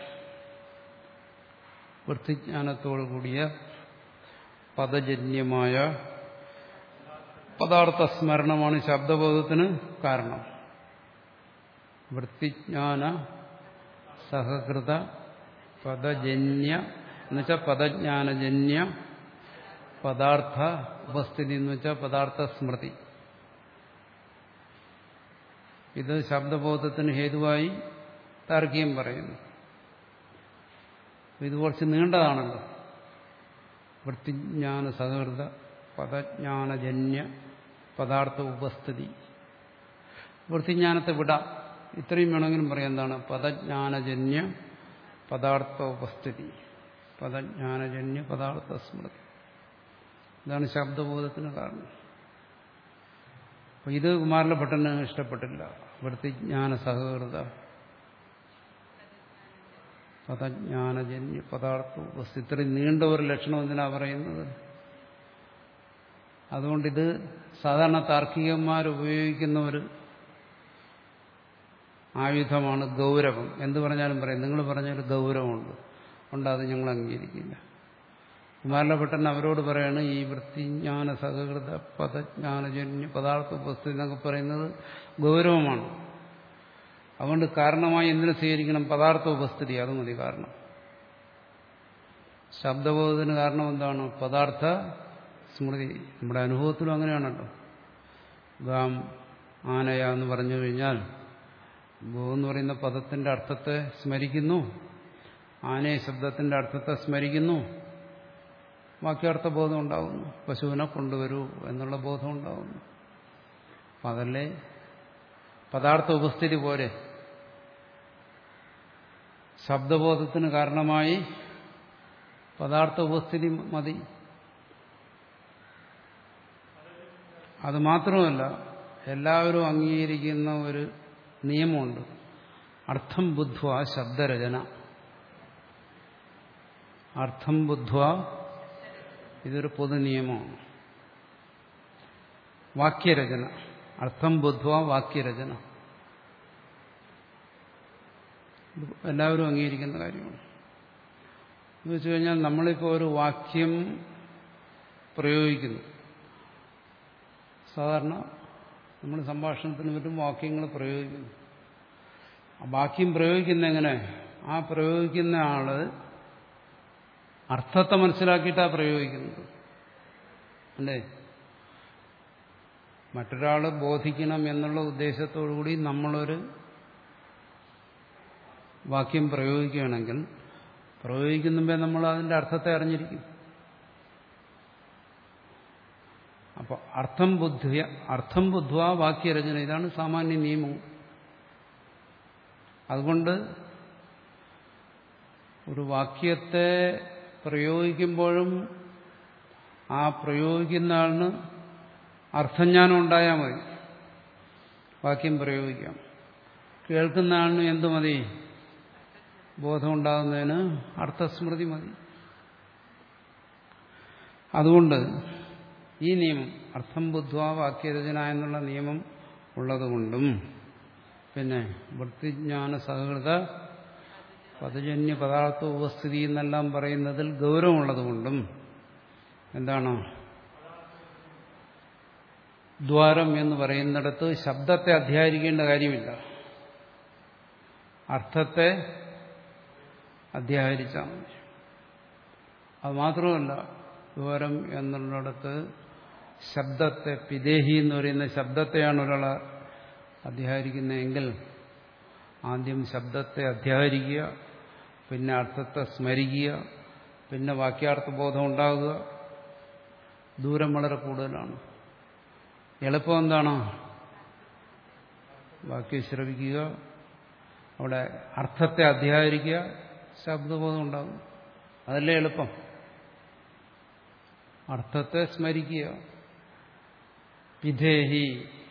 Speaker 1: വൃത്തിജ്ഞാനത്തോടു കൂടിയ പദജന്യമായ പദാർത്ഥ സ്മരണമാണ് ശബ്ദബോധത്തിന് കാരണം. വൃത്തിജ്ഞാന സഹകൃത പദജന്യ എന്നുവെച്ചാൽ പദജ്ഞാനജന്യ പദാർത്ഥ ഉപസ്ഥിതി എന്ന് വെച്ചാൽ പദാർത്ഥ സ്മൃതി. ഇത് ശബ്ദബോധത്തിന് ഹേതുവായി താർക്കികം പറയുന്നു. ഇത് കുറച്ച് നീണ്ടതാണല്ലോ. വൃത്തിജ്ഞാന സഹൃദ പദജ്ഞാനജന്യ പദാർത്ഥ ഉപസ്ഥിതി. വൃത്തിജ്ഞാനത്തെ വിടാം, ഇത്രയും വേണമെങ്കിലും പറയാം. എന്താണ് പദജ്ഞാനജന്യ പദാർത്ഥ ഉപസ്ഥിതി, പദജ്ഞാനജന്യ പദാർത്ഥ സ്മൃതി. ഇതാണ് ശബ്ദബോധത്തിന് കാരണം. അപ്പൊ ഇത് കുമാരലഭട്ടന് ഇഷ്ടപ്പെട്ടില്ല. വൃത്തിജ്ഞാന സഹകൃത പദജ്ഞാനജന്യ പദാർത്ഥ ഉപസ്ഥിതി, ഇത്രയും നീണ്ട ഒരു ലക്ഷണം എന്തിനാ പറയുന്നത്? അതുകൊണ്ടിത് സാധാരണ താർക്കികന്മാർ ഉപയോഗിക്കുന്ന ഒരു ആയുധമാണ് ഗൗരവം. എന്ത് പറഞ്ഞാലും പറയും, നിങ്ങൾ പറഞ്ഞൊരു ഗൗരവമുണ്ട്, ഉണ്ട്, അത് ഞങ്ങൾ അംഗീകരിക്കില്ല. കുമാരലഭട്ടൻ അവരോട് പറയാണ് ഈ വൃത്തിജ്ഞാന സഹകൃത പദജ്ഞാനജന്യ പദാർത്ഥ ഉപസ്ഥിതി എന്നൊക്കെ പറയുന്നത് ഗൗരവമാണ്. അതുകൊണ്ട് കാരണമായി എന്തിനു സ്വീകരിക്കണം? പദാർത്ഥ ഉപസ്ഥിതി, അത് മതി കാരണം. ശബ്ദബോധത്തിന് കാരണം എന്താണ്? പദാർത്ഥ സ്മൃതി. നമ്മുടെ അനുഭവത്തിലും അങ്ങനെയാണല്ലോ. ഗാം ആനയ എന്ന് പറഞ്ഞു കഴിഞ്ഞാൽ ഗോ എന്ന് പറയുന്ന പദത്തിന്റെ അർത്ഥത്തെ സ്മരിക്കുന്നു, ആനയെ ശബ്ദത്തിന്റെ അർത്ഥത്തെ സ്മരിക്കുന്നു, വാക്യാർത്ഥ ബോധം ഉണ്ടാകുന്നു. പശുവിനെ കൊണ്ടുവരൂ എന്നുള്ള ബോധം ഉണ്ടാകുന്നു. അപ്പം അതല്ലേ പദാർത്ഥ ഉപസ്ഥിതി പോലെ ശബ്ദബോധത്തിന് കാരണമായി പദാർത്ഥ ഉപസ്ഥിതി മതി. അത് മാത്രമല്ല, എല്ലാവരും അംഗീകരിക്കുന്ന ഒരു നിയമമുണ്ട്, അർത്ഥം ബുദ്ധ്വ ശബ്ദരചന. അർത്ഥം ബുദ്ധ്വ ഇതൊരു പൊതു നിയമമാണ്. വാക്യരചന, അർത്ഥം ബുദ്ധ്വ വാക്യരചന, എല്ലാവരും അംഗീകരിക്കുന്ന കാര്യമാണ്. എന്ന് വെച്ചു കഴിഞ്ഞാൽ നമ്മളിപ്പോൾ ഒരു വാക്യം പ്രയോഗിക്കുന്നു. സാധാരണ നമ്മൾ സംഭാഷണത്തിന് പറ്റും വാക്യങ്ങൾ പ്രയോഗിക്കുന്നു. ആ വാക്യം പ്രയോഗിക്കുന്ന എങ്ങനെ? ആ പ്രയോഗിക്കുന്ന ആള് അർത്ഥത്തെ മനസ്സിലാക്കിയിട്ടാണ് പ്രയോഗിക്കുന്നത്, അല്ലേ? മറ്റൊരാൾ ബോധിക്കണം എന്നുള്ള ഉദ്ദേശത്തോടുകൂടി നമ്മളൊരു വാക്യം പ്രയോഗിക്കുകയാണെങ്കിൽ പ്രയോഗിക്കുന്നുമ്പേ നമ്മൾ അതിന്റെ അർത്ഥത്തെ അറിഞ്ഞിരിക്കും. അപ്പോൾ അർത്ഥം ബുദ്ധിയ അർത്ഥം ബുദ്ധ്വ വാക്യരചന, ഇതാണ് സാമാന്യ നിയമം. അതുകൊണ്ട് ഒരു വാക്യത്തെ പ്രയോഗിക്കുമ്പോഴും ആ പ്രയോഗിക്കുന്ന ആളിന് അർത്ഥജ്ഞാനം ഉണ്ടായാൽ മതി, വാക്യം പ്രയോഗിക്കാം. കേൾക്കുന്ന ആളിന് എന്തു മതി? ബോധമുണ്ടാകുന്നതിന് അർത്ഥസ്മൃതി മതി. അതുകൊണ്ട് ഈ നിയമം അർത്ഥം ബുദ്ധ്വ വാക്യരചന എന്നുള്ള നിയമം ഉള്ളതുകൊണ്ടും പിന്നെ വൃത്തിജ്ഞാന സഹകൃത പദജന്യ പദാർത്ഥ ഉപസ്ഥിതി എന്നെല്ലാം പറയുന്നതിൽ ഗൗരവമുള്ളതുകൊണ്ടും എന്താണ് ദ്വാരം എന്ന് പറയുന്നിടത്ത് ശബ്ദത്തെ അധ്യായിരിക്കേണ്ട കാര്യമില്ല, അർത്ഥത്തെ അധ്യാഹരിച്ചാൽ മതി. അത് മാത്രമല്ല, ദ്വാരം എന്നുള്ളിടത്ത് ശബ്ദത്തെ, പിദേഹി എന്ന് പറയുന്ന ശബ്ദത്തെയാണ് ഒരാൾ അധ്യാഹരിക്കുന്നതെങ്കിൽ ആദ്യം ശബ്ദത്തെ അധ്യാഹരിക്കുക, പിന്നെ അർത്ഥത്തെ സ്മരിക്കുക, പിന്നെ വാക്യാർത്ഥബോധം ഉണ്ടാകുക. ദൂരം വളരെ കൂടുതലാണ്. എളുപ്പം എന്താണ്? വാക്യം ശ്രവിക്കുക, അവിടെ അർത്ഥത്തെ അധ്യാഹരിക്കുക, ശബ്ദബോധം ഉണ്ടാകും. അതല്ലേ എളുപ്പം. അർത്ഥത്തെ സ്മരിക്കുക, പിധേഹി,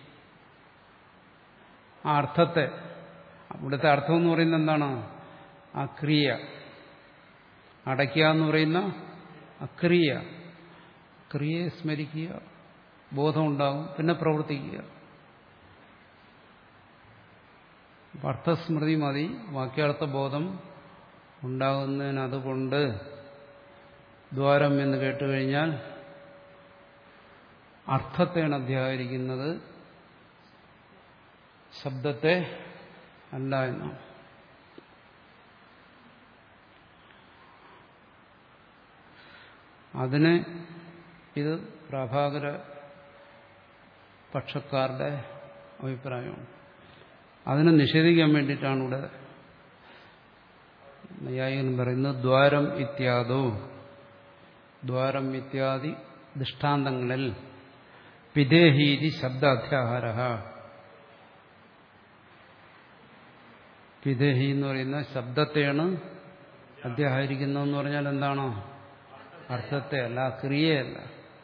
Speaker 1: ആ അർത്ഥത്തെ, ഇവിടുത്തെ അർത്ഥം എന്ന് പറയുന്നത് എന്താണ്? ആ ക്രിയ. അടയ്ക്കുക എന്ന് പറയുന്ന അക്രിയ, ക്രിയയെ സ്മരിക്കുക, ബോധമുണ്ടാകും, പിന്നെ പ്രവർത്തിക്കുക. അർത്ഥസ്മൃതി മതി വാക്യാർത്ഥ ബോധം ഉണ്ടാകുന്നതിന്. അതുകൊണ്ട് ദ്വാരം എന്ന് കേട്ടുകഴിഞ്ഞാൽ അർത്ഥത്തെയാണ് അധ്യാഹരിക്കുന്നത്, ശബ്ദത്തെ അല്ല എന്നാണ്. അതിന് ഇത് പ്രഭാകര പക്ഷക്കാരുടെ അഭിപ്രായമാണ്. അതിനെ നിഷേധിക്കാൻ വേണ്ടിയിട്ടാണ് ഇവിടെ നൈയായികൻ പറയുന്നത് ദ്വാരം ഇത്യാദോ ദ്വാരം ഇത്യാദി ദൃഷ്ടാന്തങ്ങളിൽ പിദേഹീതി ശബ്ദാധ്യാഹാര. പിദേഹി എന്ന് പറയുന്ന ശബ്ദത്തെയാണ് അധ്യാഹരിക്കുന്നതെന്ന് പറഞ്ഞാൽ എന്താണോ? അർത്ഥത്തെ അല്ല, ക്രിയയല്ല.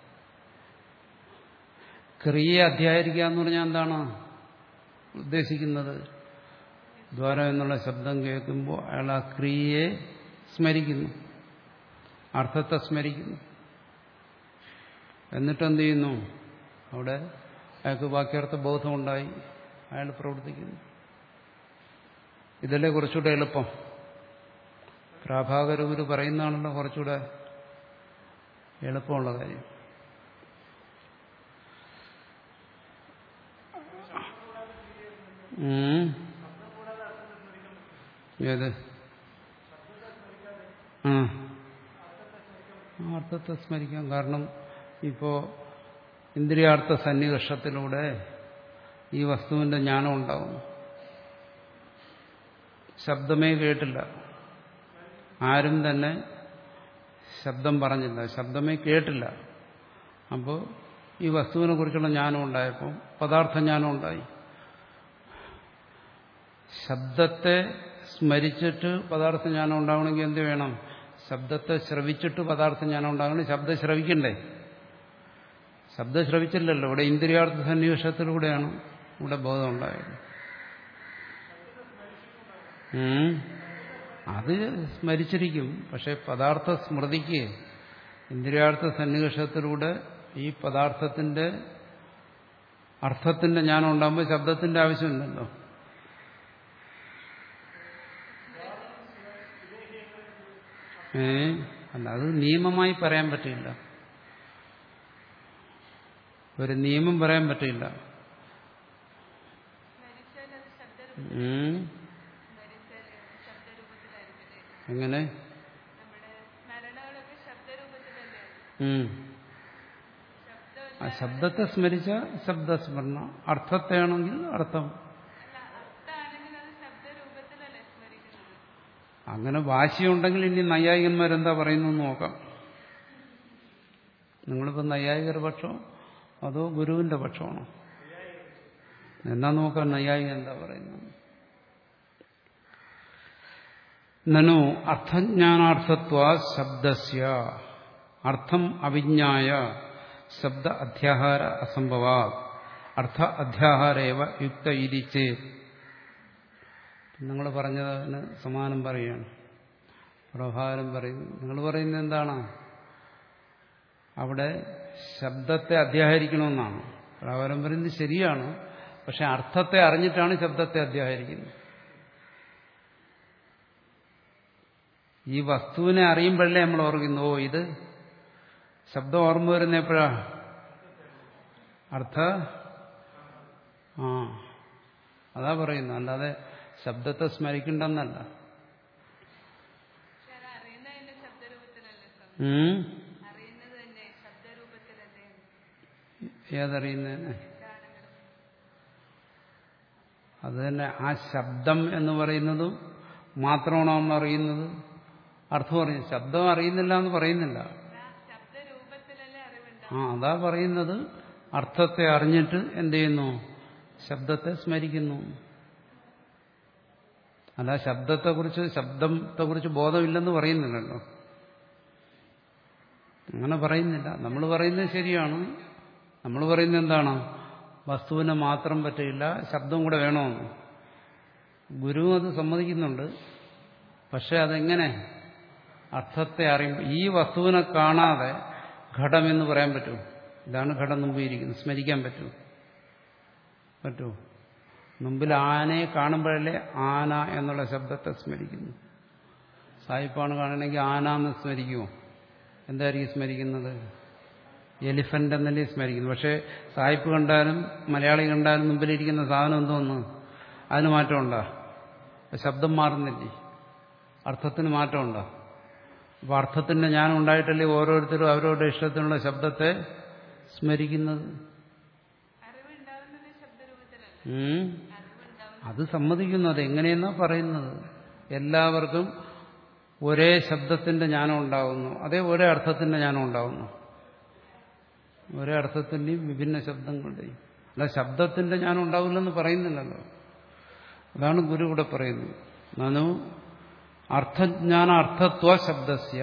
Speaker 1: ക്രിയയെ അധ്യാഹരിക്കുക എന്ന് പറഞ്ഞാൽ എന്താണ് ഉദ്ദേശിക്കുന്നത്? ദ്വാരം എന്നുള്ള ശബ്ദം കേൾക്കുമ്പോൾ അയാൾ ആ ക്രിയയെ സ്മരിക്കുന്നു, അർത്ഥത്തെ സ്മരിക്കുന്നു. എന്നിട്ടെന്ത് ചെയ്യുന്നു? അവിടെ അയാൾക്ക് വാക്യാർത്ഥ ബോധമുണ്ടായി, അയാൾ പ്രവർത്തിക്കുന്നു. ഇതല്ലേ കുറച്ചുകൂടെ എളുപ്പം? പ്രാഭാകരൂര് പറയുന്നതാണല്ലോ കുറച്ചുകൂടെ എളുപ്പമുള്ള കാര്യം. ഏത്? ആ അർത്ഥത്തെ സ്മരിക്കാം. കാരണം ഇപ്പോ ഇന്ദ്രിയാർത്ഥ സന്നികർഷത്തിലൂടെ ഈ വസ്തുവിന്റെ ജ്ഞാനം ഉണ്ടാകുന്നു. ശബ്ദമേ കേട്ടില്ല, ആരും തന്നെ ശബ്ദം പറഞ്ഞില്ല, ശബ്ദമേ കേട്ടില്ല. അപ്പോൾ ഈ വസ്തുവിനെ കുറിച്ചുള്ള ജ്ഞാനം ഉണ്ടായപ്പോൾ പദാർത്ഥ ജ്ഞാനം ഉണ്ടായി. ശബ്ദത്തെ സ്മരിച്ചിട്ട് പദാർത്ഥ ജ്ഞാനം ഉണ്ടാവണമെങ്കിൽ എന്ത് വേണം? ശബ്ദത്തെ ശ്രവിച്ചിട്ട് പദാർത്ഥ ജ്ഞാനം ഉണ്ടാകണം. ശബ്ദം ശ്രവിക്കണ്ടേ? ശബ്ദം ശ്രവിച്ചില്ലല്ലോ. ഇവിടെ ഇന്ദ്രിയാർത്ഥ സന്നിവേശത്തിലൂടെയാണ് ഇവിടെ ബോധം ഉണ്ടായത്. അത് സ്മരിച്ചിരിക്കും. പക്ഷെ പദാർത്ഥ സ്മൃതിക്ക് ഇന്ദ്രിയാർത്ഥ സന്നിവേശത്തിലൂടെ ഈ പദാർത്ഥത്തിന്റെ അർത്ഥത്തിന്റെ ജ്ഞാനം ഉണ്ടാകുമ്പോൾ ശബ്ദത്തിന്റെ ആവശ്യമില്ലല്ലോ. ഏ അല്ല, അത് നിയമമായി പറയാൻ പറ്റില്ല. ഒരു നിയമം പറയാൻ പറ്റില്ല. എങ്ങനെ? ആ ശബ്ദത്തെ സ്മരിച്ച ശബ്ദസ്മരണ, അർത്ഥത്തെയാണെങ്കിൽ അർത്ഥം. അങ്ങനെ വാശിയുണ്ടെങ്കിൽ ഇനി നൈയായികന്മാരെന്താ പറയുന്നു നോക്കാം. നിങ്ങളിപ്പോൾ നൈയായികരുടെ പക്ഷമോ അതോ ഗുരുവിന്റെ പക്ഷമാണോ? എന്നാ നോക്കാം നൈയായികൻ എന്താ പറയുന്നത്. നനു അർത്ഥജ്ഞാനാർത്ഥത്വാ ശബ്ദസ്യ അർത്ഥം അവിജ്ഞായ ശബ്ദ അധ്യാഹാര അസംഭവാ അർത്ഥ അധ്യാഹാരേവ യുക്ത ഇതി ചേത്. നിങ്ങൾ പറഞ്ഞതിന് സമാനം പറയുകയാണ്. പ്രഭാകരൻ പറയുന്നു, നിങ്ങൾ പറയുന്നത് എന്താണ്? അവിടെ ശബ്ദത്തെ അധ്യാഹരിക്കണമെന്നാണ്. പ്രഭാകരൻ പറയുന്നത് ശരിയാണ്, പക്ഷെ അർത്ഥത്തെ അറിഞ്ഞിട്ടാണ് ശബ്ദത്തെ അധ്യാഹരിക്കുന്നത്. ഈ വസ്തുവിനെ അറിയുമ്പോഴല്ലേ നമ്മൾ ഓർക്കുന്നു, ഓ ഇത് ശബ്ദം ഓർമ്മ വരുന്ന എപ്പോഴാ? അർത്ഥ ആ അതാ പറയുന്നു. അല്ലാതെ ശബ്ദത്തെ സ്മരിക്കണ്ടെന്നല്ല. ഏതറിയുന്നതിന്? അത് തന്നെ. ആ ശബ്ദം എന്ന് പറയുന്നതും മാത്രമാണോ നമ്മൾ അറിയുന്നത്? അർത്ഥം അറിയുന്നു. ശബ്ദം അറിയുന്നില്ല എന്ന് പറയുന്നില്ല. ആ അതാ പറയുന്നത്. അർത്ഥത്തെ അറിഞ്ഞിട്ട് എന്ത് ചെയ്യുന്നു? ശബ്ദത്തെ സ്മരിക്കുന്നു. അല്ല ശബ്ദത്തെക്കുറിച്ച് ശബ്ദത്തെക്കുറിച്ച് ബോധമില്ലെന്ന് പറയുന്നില്ലല്ലോ. അങ്ങനെ പറയുന്നില്ല. നമ്മൾ പറയുന്നത് ശരിയാണ്. നമ്മൾ പറയുന്നത് എന്താണ്? വസ്തുവിനെ മാത്രം പറ്റില്ല, ശബ്ദം കൂടെ വേണമെന്ന്. ഗുരു അത് സമ്മതിക്കുന്നുണ്ട്. പക്ഷെ അതെങ്ങനെ? അർത്ഥത്തെ അറിയുമ്പോൾ ഈ വസ്തുവിനെ കാണാതെ ഘടമെന്ന് പറയാൻ പറ്റുമോ? ഇതാണ് ഘടം മുമ്പിൽ ഇരിക്കുന്നത്, സ്മരിക്കാൻ പറ്റുമോ? പറ്റുമോ? മുമ്പിൽ ആനയെ കാണുമ്പോഴല്ലേ ആന എന്നുള്ള ശബ്ദത്തെ സ്മരിക്കുന്നു. സായിപ്പാണ് കാണണമെങ്കിൽ ആന എന്ന് സ്മരിക്കുമോ? എന്തായിരിക്കും സ്മരിക്കുന്നത്? എലിഫന്റ് എന്നല്ലേ സ്മരിക്കുന്നു. പക്ഷെ സായിപ്പ് കണ്ടാലും മലയാളി കണ്ടാലും മുമ്പിലിരിക്കുന്ന സാധനം എന്തോന്ന്? അതിന് മാറ്റമുണ്ടോ? ശബ്ദം മാറുന്നില്ലേ? അർത്ഥത്തിന് മാറ്റമുണ്ടോ? അപ്പോൾ അർത്ഥത്തിന്റെ ജ്ഞാനം ഉണ്ടായിട്ടല്ലേ ഓരോരുത്തരും അവരവരുടെ ഇഷ്ടത്തിനുള്ള ശബ്ദത്തെ സ്മരിക്കുന്നത്. അത് സമ്മതിക്കുന്നു. അത് എങ്ങനെയെന്നാ പറയുന്നത്? എല്ലാവർക്കും ഒരേ ശബ്ദത്തിന്റെ ജ്ഞാനം ഉണ്ടാകുന്നു, അതേ ഒരേ അർത്ഥത്തിന്റെ ജ്ഞാനം ഉണ്ടാകുന്നു. ഒരേ അർത്ഥത്തിന്റെയും വിഭിന്ന ശബ്ദങ്ങളുടെയും. അല്ല ശബ്ദത്തിന്റെ ജ്ഞാനം ഉണ്ടാവില്ലെന്ന് പറയുന്നില്ലല്ലോ. അതാണ് ഗുരു ഇവിടെ പറയുന്നത്. നനു അർത്ഥജ്ഞാന അർത്ഥത്വ ശബ്ദസ്യ.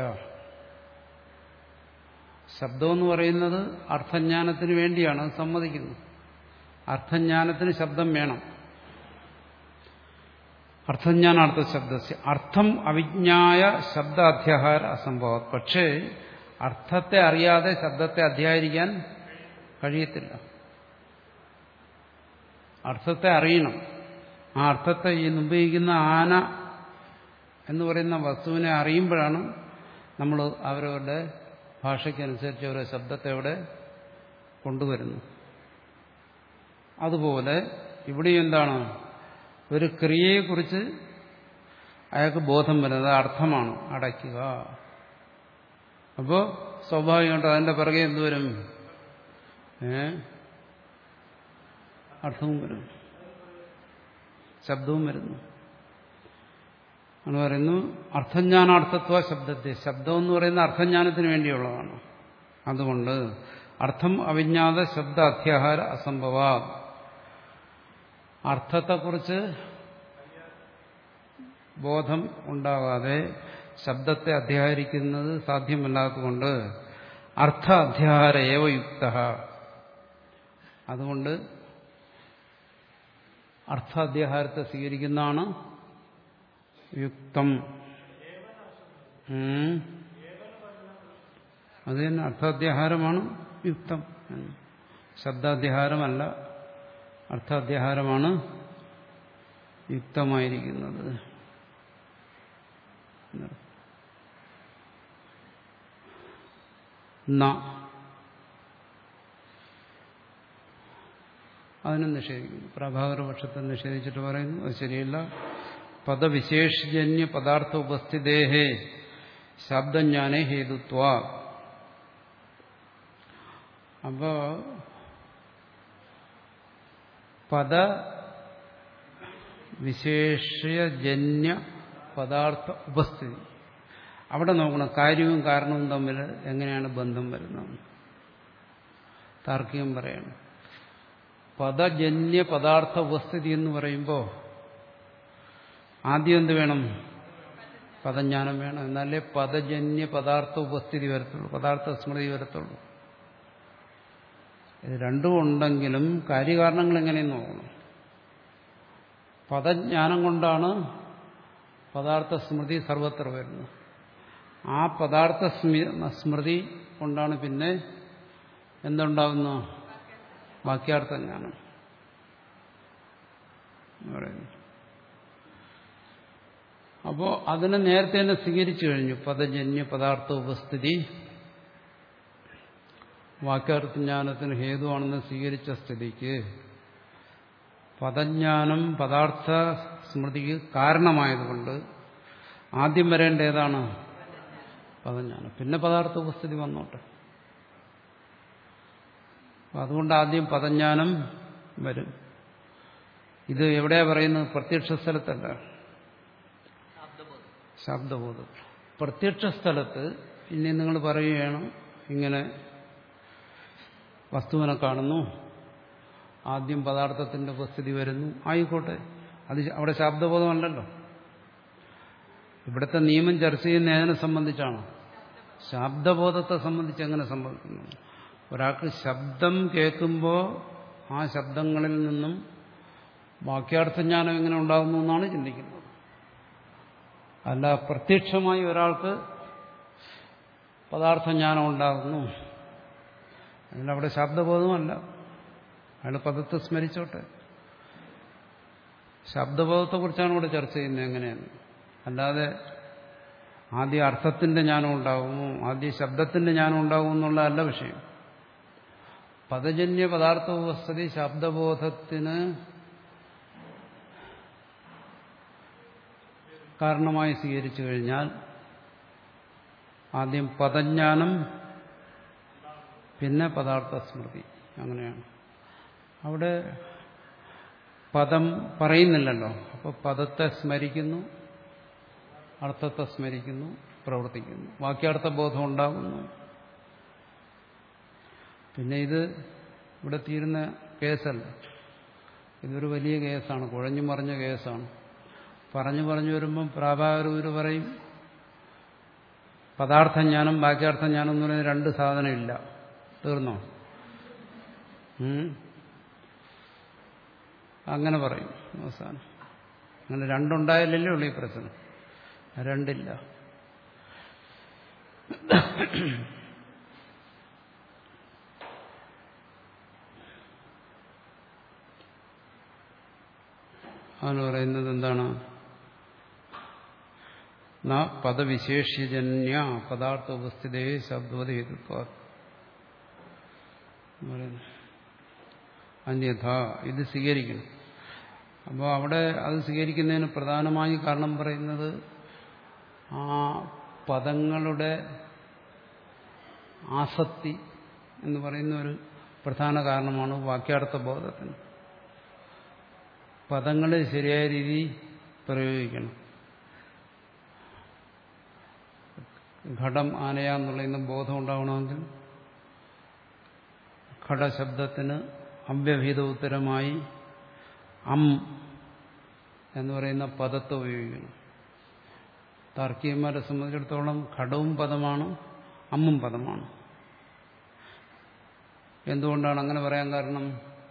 Speaker 1: ശബ്ദമെന്ന് പറയുന്നത് അർത്ഥജ്ഞാനത്തിന് വേണ്ടിയാണ്, അത് സമ്മതിക്കുന്നു. അർത്ഥജ്ഞാനത്തിന് ശബ്ദം വേണം. അർത്ഥജ്ഞാനാർത്ഥ ശബ്ദസ്യ അർത്ഥം അവിജ്ഞായ ശബ്ദ അധ്യാഹാര അസംഭവം. പക്ഷേ അർത്ഥത്തെ അറിയാതെ ശബ്ദത്തെ അധ്യായിരിക്കാൻ കഴിയത്തില്ല. അർത്ഥത്തെ അറിയണം. ആ അർത്ഥത്തെ ഈ മുമ്പിരിക്കുന്ന ആന എന്ന് പറയുന്ന വസ്തുവിനെ അറിയുമ്പോഴാണ് നമ്മൾ അവരവരുടെ ഭാഷയ്ക്കനുസരിച്ച് ഓരോ ശബ്ദത്തെ അവിടെ കൊണ്ടുവരുന്നു. അതുപോലെ ഇവിടെ എന്താണ്, ഒരു ക്രിയയെക്കുറിച്ച് അയാൾക്ക് ബോധം വരുന്നത് അർത്ഥമാണ്, അടയ്ക്കുക. അപ്പോൾ സ്വാഭാവികമായിട്ട് അതിന്റെ പിറകെ എന്തുവരും? ഏ അർത്ഥവും വരും, ശബ്ദവും വരുന്നു. എന്ന് പറയുന്നു അർത്ഥജ്ഞാനാർത്ഥത്വ ശബ്ദത്തെ. ശബ്ദം എന്ന് പറയുന്ന അർത്ഥജ്ഞാനത്തിന് വേണ്ടിയുള്ളതാണ്. അതുകൊണ്ട് അർത്ഥം അവിജ്ഞാത ശബ്ദ അധ്യാഹാര അസംഭവ. അർത്ഥത്തെക്കുറിച്ച് ബോധം ഉണ്ടാകാതെ ശബ്ദത്തെ അധ്യാഹരിക്കുന്നത് സാധ്യമല്ലാത്തതുകൊണ്ട് അർത്ഥ അധ്യാഹാര ഏവ യുക്ത. അതുകൊണ്ട് അർത്ഥാധ്യാഹാരത്തെ സ്വീകരിക്കുന്നതാണ് യുക്തം. അത് തന്നെ അർത്ഥാധ്യാഹാരമാണ് യുക്തം. ശബ്ദാധ്യാഹാരമല്ല, അർത്ഥാധ്യാഹാരമാണ് യുക്തമായിരിക്കുന്നത്. അതിനെ നിഷേധിക്കുന്നു. പ്രഭാകര പക്ഷത്തെ നിഷേധിച്ചിട്ട് പറയുന്നു അത് ശരിയല്ല. പദവിശേഷജന്യ പദാർത്ഥ ഉപസ്ഥിതേഹേ ശബ്ദജ്ഞാനേ ഹേതുത്വ. അപ്പോ പദ വിശേഷജന്യ പദാർത്ഥ ഉപസ്ഥിതി, അവിടെ നോക്കണം കാര്യവും കാരണവും തമ്മിൽ എങ്ങനെയാണ് ബന്ധം വരുന്നത്. താർക്കികം പറയണം. പദജന്യ പദാർത്ഥ ഉപസ്ഥിതി എന്ന് പറയുമ്പോൾ ആദ്യം എന്ത് വേണം? പദജ്ഞാനം വേണം. എന്നാലേ പദജന്യ പദാർത്ഥ ഉപസ്ഥിതി വരത്തുള്ളൂ, പദാർത്ഥ സ്മൃതി വരത്തുള്ളൂ. ഇത് രണ്ടും ഉണ്ടെങ്കിലും കാര്യകാരണങ്ങൾ എങ്ങനെയെന്ന് നോക്കണം. പദജ്ഞാനം കൊണ്ടാണ് പദാർത്ഥ സ്മൃതി സർവത്ര വരുന്നത്. ആ പദാർത്ഥ സ്മൃതി കൊണ്ടാണ് പിന്നെ എന്തുണ്ടാവുന്നു? വാക്യാർത്ഥ ജ്ഞാനം പറയുന്നു. അപ്പോൾ അതിനെ നേരത്തെ തന്നെ സ്വീകരിച്ചു കഴിഞ്ഞു. പദജന്യ പദാർത്ഥ ഉപസ്ഥിതി വാക്യാർത്ഥജ്ഞാനത്തിന് ഹേതുവാണെന്ന് സ്വീകരിച്ച സ്ഥിതിക്ക് പദജ്ഞാനം പദാർത്ഥ സ്മൃതിക്ക് കാരണമായതുകൊണ്ട് ആദ്യം വരേണ്ട ഏതാണ്? പദജ്ഞാനം. പിന്നെ പദാർത്ഥ ഉപസ്ഥിതി വന്നോട്ടെ. അതുകൊണ്ട് ആദ്യം പദജ്ഞാനം വരും. ഇത് എവിടെയാ പറയുന്നത്? പ്രത്യക്ഷ സ്ഥലത്തല്ല, ശബ്ദബോധം. പ്രത്യക്ഷ സ്ഥലത്ത് ഇനി നിങ്ങൾ പറയുകയാണ്, ഇങ്ങനെ വസ്തുവിനെ കാണുന്നു, ആദ്യം പദാർത്ഥത്തിന്റെ ഉപസ്ഥിതി വരുന്നു, ആയിക്കോട്ടെ, അത് അവിടെ ശബ്ദബോധമല്ലല്ലോ. ഇവിടുത്തെ നിയമം ചർച്ച ചെയ്യുന്ന ഏതിനെ സംബന്ധിച്ചാണ്? ശബ്ദബോധത്തെ സംബന്ധിച്ച് എങ്ങനെ സംഭവിക്കുന്നു? ഒരാൾക്ക് ശബ്ദം കേൾക്കുമ്പോൾ ആ ശബ്ദങ്ങളിൽ നിന്നും വാക്യാർത്ഥജ്ഞാനം എങ്ങനെ ഉണ്ടാകുന്നു എന്നാണ് ചിന്തിക്കുന്നത്. അല്ല പ്രത്യക്ഷമായി ഒരാൾക്ക് പദാർത്ഥജ്ഞാനം ഉണ്ടാകുന്നു, അതിലവിടെ ശബ്ദബോധമല്ല, അയാൾ പദത്തെ സ്മരിച്ചോട്ടെ. ശബ്ദബോധത്തെക്കുറിച്ചാണ് ഇവിടെ ചർച്ച ചെയ്യുന്നത് എങ്ങനെയാണ്. അല്ലാതെ ആദ്യം അർത്ഥത്തിന്റെ ജ്ഞാനം ഉണ്ടാകുമോ, ആദ്യം ശബ്ദത്തിന്റെ ജ്ഞാനം ഉണ്ടാകും എന്നുള്ളതല്ല വിഷയം. പദജന്യ പദാർത്ഥ ഉപസ്ഥിതി ശബ്ദബോധത്തിന് കാരണമായി സ്വീകരിച്ചു കഴിഞ്ഞാൽ ആദ്യം പദജ്ഞാനം, പിന്നെ പദാർത്ഥ സ്മൃതി. അങ്ങനെയാണ്. അവിടെ പദം പറയുന്നില്ലല്ലോ. അപ്പോൾ പദത്തെ സ്മരിക്കുന്നു, അർത്ഥത്തെ സ്മരിക്കുന്നു, പ്രവർത്തിക്കുന്നു, വാക്യാർത്ഥ ബോധം ഉണ്ടാകുന്നു. പിന്നെ ഇത് ഇവിടെ തീരുന്ന കേസല്ല. ഇതൊരു വലിയ കേസാണ്, കുഴഞ്ഞു മറിഞ്ഞ കേസാണ്. പറഞ്ഞു പറഞ്ഞു വരുമ്പം പ്രാഭാകരൂര് പറയും പദാർത്ഥജ്ഞാനം വാക്യാർത്ഥജ്ഞാനം എന്ന് പറയുന്ന രണ്ട് സാധനമില്ല. തീർന്നോ? അങ്ങനെ പറയും അവസാനം. അങ്ങനെ രണ്ടുണ്ടായാലല്ലേ ഉള്ളൂ ഈ പ്രശ്നം. രണ്ടില്ല. അവന് പറയുന്നത് എന്താണ്? ന പദവിശേഷ്യജന്യ പദാർത്ഥ ഉപസ്ഥിതേ ശബ്ദോധേതുത്വ അന്യഥ. ഇത് സ്വീകരിക്കണം. അപ്പോൾ അവിടെ അത് സ്വീകരിക്കുന്നതിന് പ്രധാനമായി കാരണം പറയുന്നത് ആ പദങ്ങളുടെ ആസക്തി എന്ന് പറയുന്ന ഒരു പ്രധാന കാരണമാണ് വാക്യാർത്ഥ ബോധത്തിന്. പദങ്ങൾ ശരിയായ രീതിയിൽ പ്രയോഗിക്കണം. ഘടം ആനയാന്നുള്ള ബോധം ഉണ്ടാവണമെങ്കിൽ ഘടശബ്ദത്തിന് അവ്യഭിത ഉത്തരമായി അം എന്ന് പറയുന്ന പദത്തെ ഉപയോഗിക്കണം. താർക്കികന്മാരെ സംബന്ധിച്ചിടത്തോളം ഘടവും പദമാണ്, അമ്മും പദമാണ്. എന്തുകൊണ്ടാണ് അങ്ങനെ പറയാൻ കാരണം?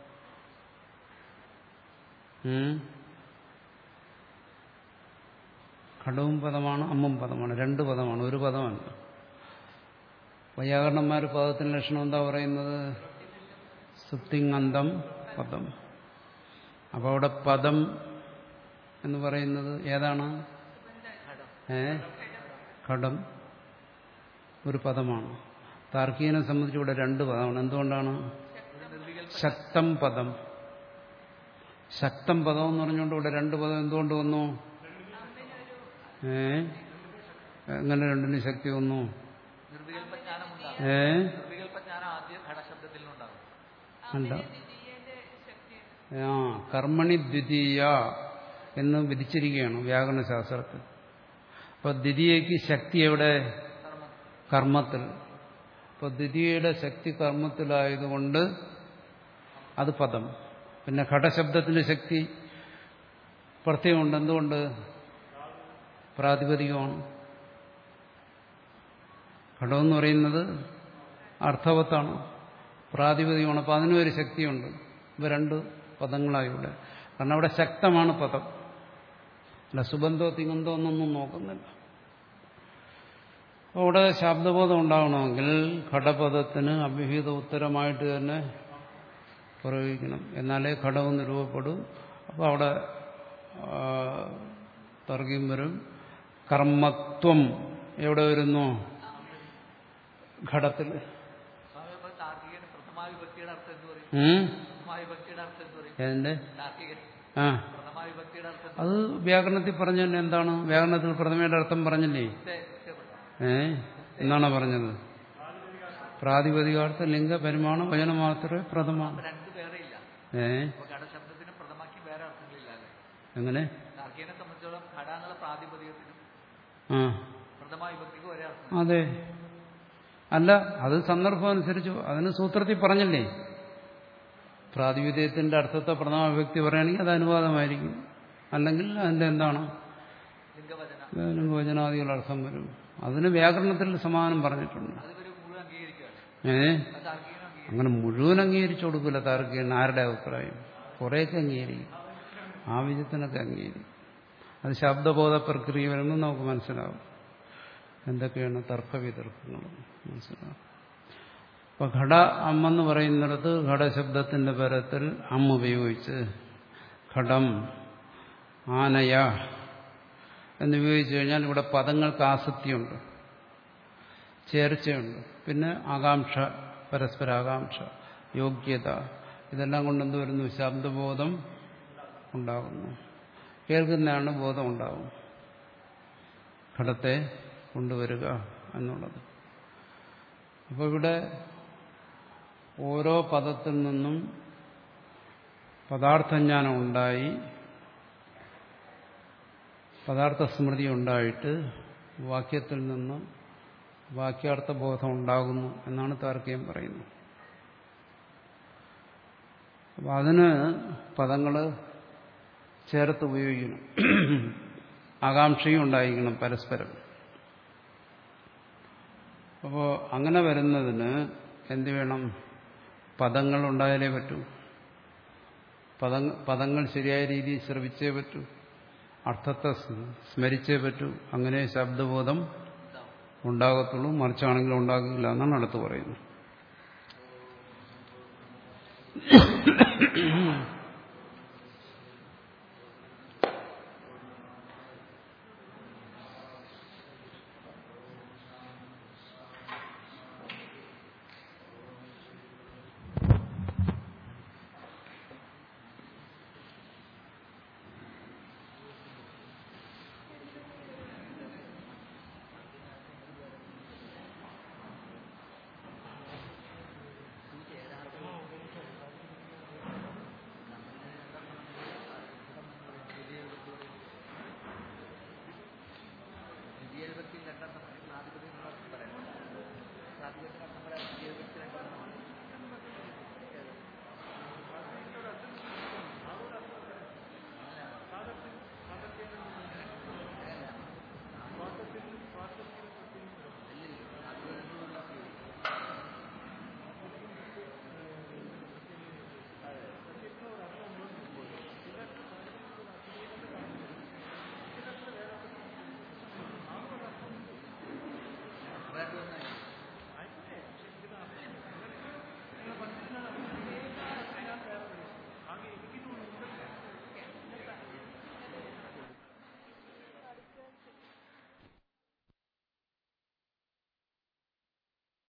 Speaker 1: ഘടവും പദമാണ്, അമ്മും പദമാണ്. രണ്ട് പദമാണ്, ഒരു പദമല്ല. വൈയാകരണന്മാർ പദത്തിന്റെ ലക്ഷണം എന്താ പറയുന്നത്? സുപ്തിങ്ങന്തം പദം. അപ്പോൾ അവിടെ പദം എന്ന് പറയുന്നത് ഏതാണ്? ഏ ഘടം ഒരു പദമാണ്. താർക്കികനെ സംബന്ധിച്ച് ഇവിടെ രണ്ട് പദമാണ്. എന്തുകൊണ്ടാണ്? ശക്തം പദം. ശക്തം പദം എന്ന് പറഞ്ഞുകൊണ്ട് ഇവിടെ രണ്ട് പദം എന്തുകൊണ്ട് വന്നു? ഏ എങ്ങനെ രണ്ടിന് ശക്തി വന്നു? ഏ അല്ല, ആ കർമ്മണി ദ്വിതീയ എന്ന് വിധിച്ചിരിക്കുകയാണ് വ്യാകരണ ശാസ്ത്രത്തിൽ. അപ്പൊ ദ്വിതീയയ്ക്ക് ശക്തി എവിടെ? കർമ്മത്തിൽ. അപ്പൊ ദ്വിതീയയുടെ ശക്തി കർമ്മത്തിലായതുകൊണ്ട് അത് പദം. പിന്നെ ഘടശബ്ദത്തിന്റെ ശക്തി പ്രത്യയമുണ്ട്. എന്തുകൊണ്ട്? പ്രാതിപതികമാണ്. ഘടമെന്ന് പറയുന്നത് അർത്ഥവത്താണ്, പ്രാതിപതികമാണ്. അപ്പം അതിനും ഒരു ശക്തിയുണ്ട്. ഇവ രണ്ട് പദങ്ങളായിവിടെ. കാരണം അവിടെ ശക്തമാണ് പദം. അല്ല സുബന്ധോ തിങ്ങന്തോ എന്നൊന്നും നോക്കുന്നില്ല. അവിടെ ശബ്ദബോധം ഉണ്ടാകണമെങ്കിൽ ഘടപദത്തിന് അവ്യഹിത ഉത്തരമായിട്ട് തന്നെ പ്രയോഗിക്കണം. എന്നാലേ ഘടകം രൂപപ്പെടും. അപ്പോൾ അവിടെ തർക്കം വരും. കർമ്മത്വം എവിടെ വരുന്നു? ഘടത്തിൽ. ഏതിന്റെ? ആ അത് വ്യാകരണത്തിൽ പറഞ്ഞ എന്താണ്? വ്യാകരണത്തിൽ പ്രഥമയുടെ അർത്ഥം പറഞ്ഞില്ലേ? ഏ എന്നാണോ പറഞ്ഞത്? പ്രാതിപതികാർത്ഥ ലിംഗ പരിമാണ വചന മാത്രമേ പ്രഥമ. ഏ എങ്ങനെ? ആ അതെ. അല്ല, അത് സന്ദർഭം അനുസരിച്ച് അതിന് സൂത്രത്തിൽ പറഞ്ഞല്ലേ. പ്രാതിപതികത്തിന്റെ അർത്ഥത്തെ പ്രഥമ വിഭക്തി പറയുകയാണെങ്കിൽ അത് അനുവാദമായിരിക്കും. അല്ലെങ്കിൽ അതിന്റെ എന്താണ്? ലിംഗവചനാദികൾ അർത്ഥം വരും. അതിന് വ്യാകരണത്തിൽ സമാനം പറഞ്ഞിട്ടുണ്ട്. ഏ അങ്ങനെ മുഴുവൻ അംഗീകരിച്ചു കൊടുക്കില്ല താർക്കികൻ. ആരുടെ അഭിപ്രായം? കുറേയൊക്കെ അംഗീകരിക്കും, ആവശ്യത്തിനൊക്കെ അംഗീകരിക്കും. അത് ശബ്ദബോധ പ്രക്രിയ വരുമ്പോൾ നമുക്ക് മനസ്സിലാവും എന്തൊക്കെയാണ് തർക്കവിതർക്കങ്ങൾ മനസ്സിലാവും. അപ്പൊ ഘട അമ്മെന്ന് പറയുന്നിടത്ത് ഘടശബ്ദത്തിന്റെ പരത്തിൽ അമ്മ ഉപയോഗിച്ച് ഘടം ആനയ എന്നുപയോഗിച്ചു കഴിഞ്ഞാൽ ഇവിടെ പദങ്ങൾക്ക് ആസക്തിയുണ്ട്, ചേർച്ചയുണ്ട്. പിന്നെ ആകാംക്ഷ, പരസ്പരാകാംക്ഷ, യോഗ്യത, ഇതെല്ലാം കൊണ്ടെന്ത് വരുന്നു? ശബ്ദബോധം ഉണ്ടാകുന്നു. കേൾക്കുന്നതാണ് ബോധം ഉണ്ടാകും. ഘടത്തെ കൊണ്ടുവരിക, എന്നുള്ളത്. അപ്പോൾ ഇവിടെ ഓരോ പദത്തിൽ നിന്നും പദാർത്ഥജ്ഞാനം ഉണ്ടായി, പദാർത്ഥ സ്മൃതി ഉണ്ടായിട്ട് വാക്യത്തിൽ നിന്ന് വാക്യാർത്ഥബോധം ഉണ്ടാകുന്നു എന്നാണ് താർക്കികം പറയുന്നത്. അപ്പം അതിന് പദങ്ങൾ ചേർത്ത് ഉപയോഗിക്കണം, ആകാംക്ഷയും ഉണ്ടായിരിക്കണം പരസ്പരം. അപ്പോൾ അങ്ങനെ വരുന്നതിന് എന്ത് വേണം? പദങ്ങൾ ഉണ്ടായാലേ പറ്റൂ. പദ പദങ്ങൾ ശരിയായ രീതിയിൽ ശ്രവിച്ചേ പറ്റൂ, അർത്ഥത്തെ സ്മരിച്ചേ പറ്റൂ. അങ്ങനെ ശബ്ദബോധം ഉണ്ടാകത്തുള്ളൂ, മറിച്ചാണെങ്കിലും ഉണ്ടാകില്ല എന്നാണ് അടുത്ത് പറയുന്നത്.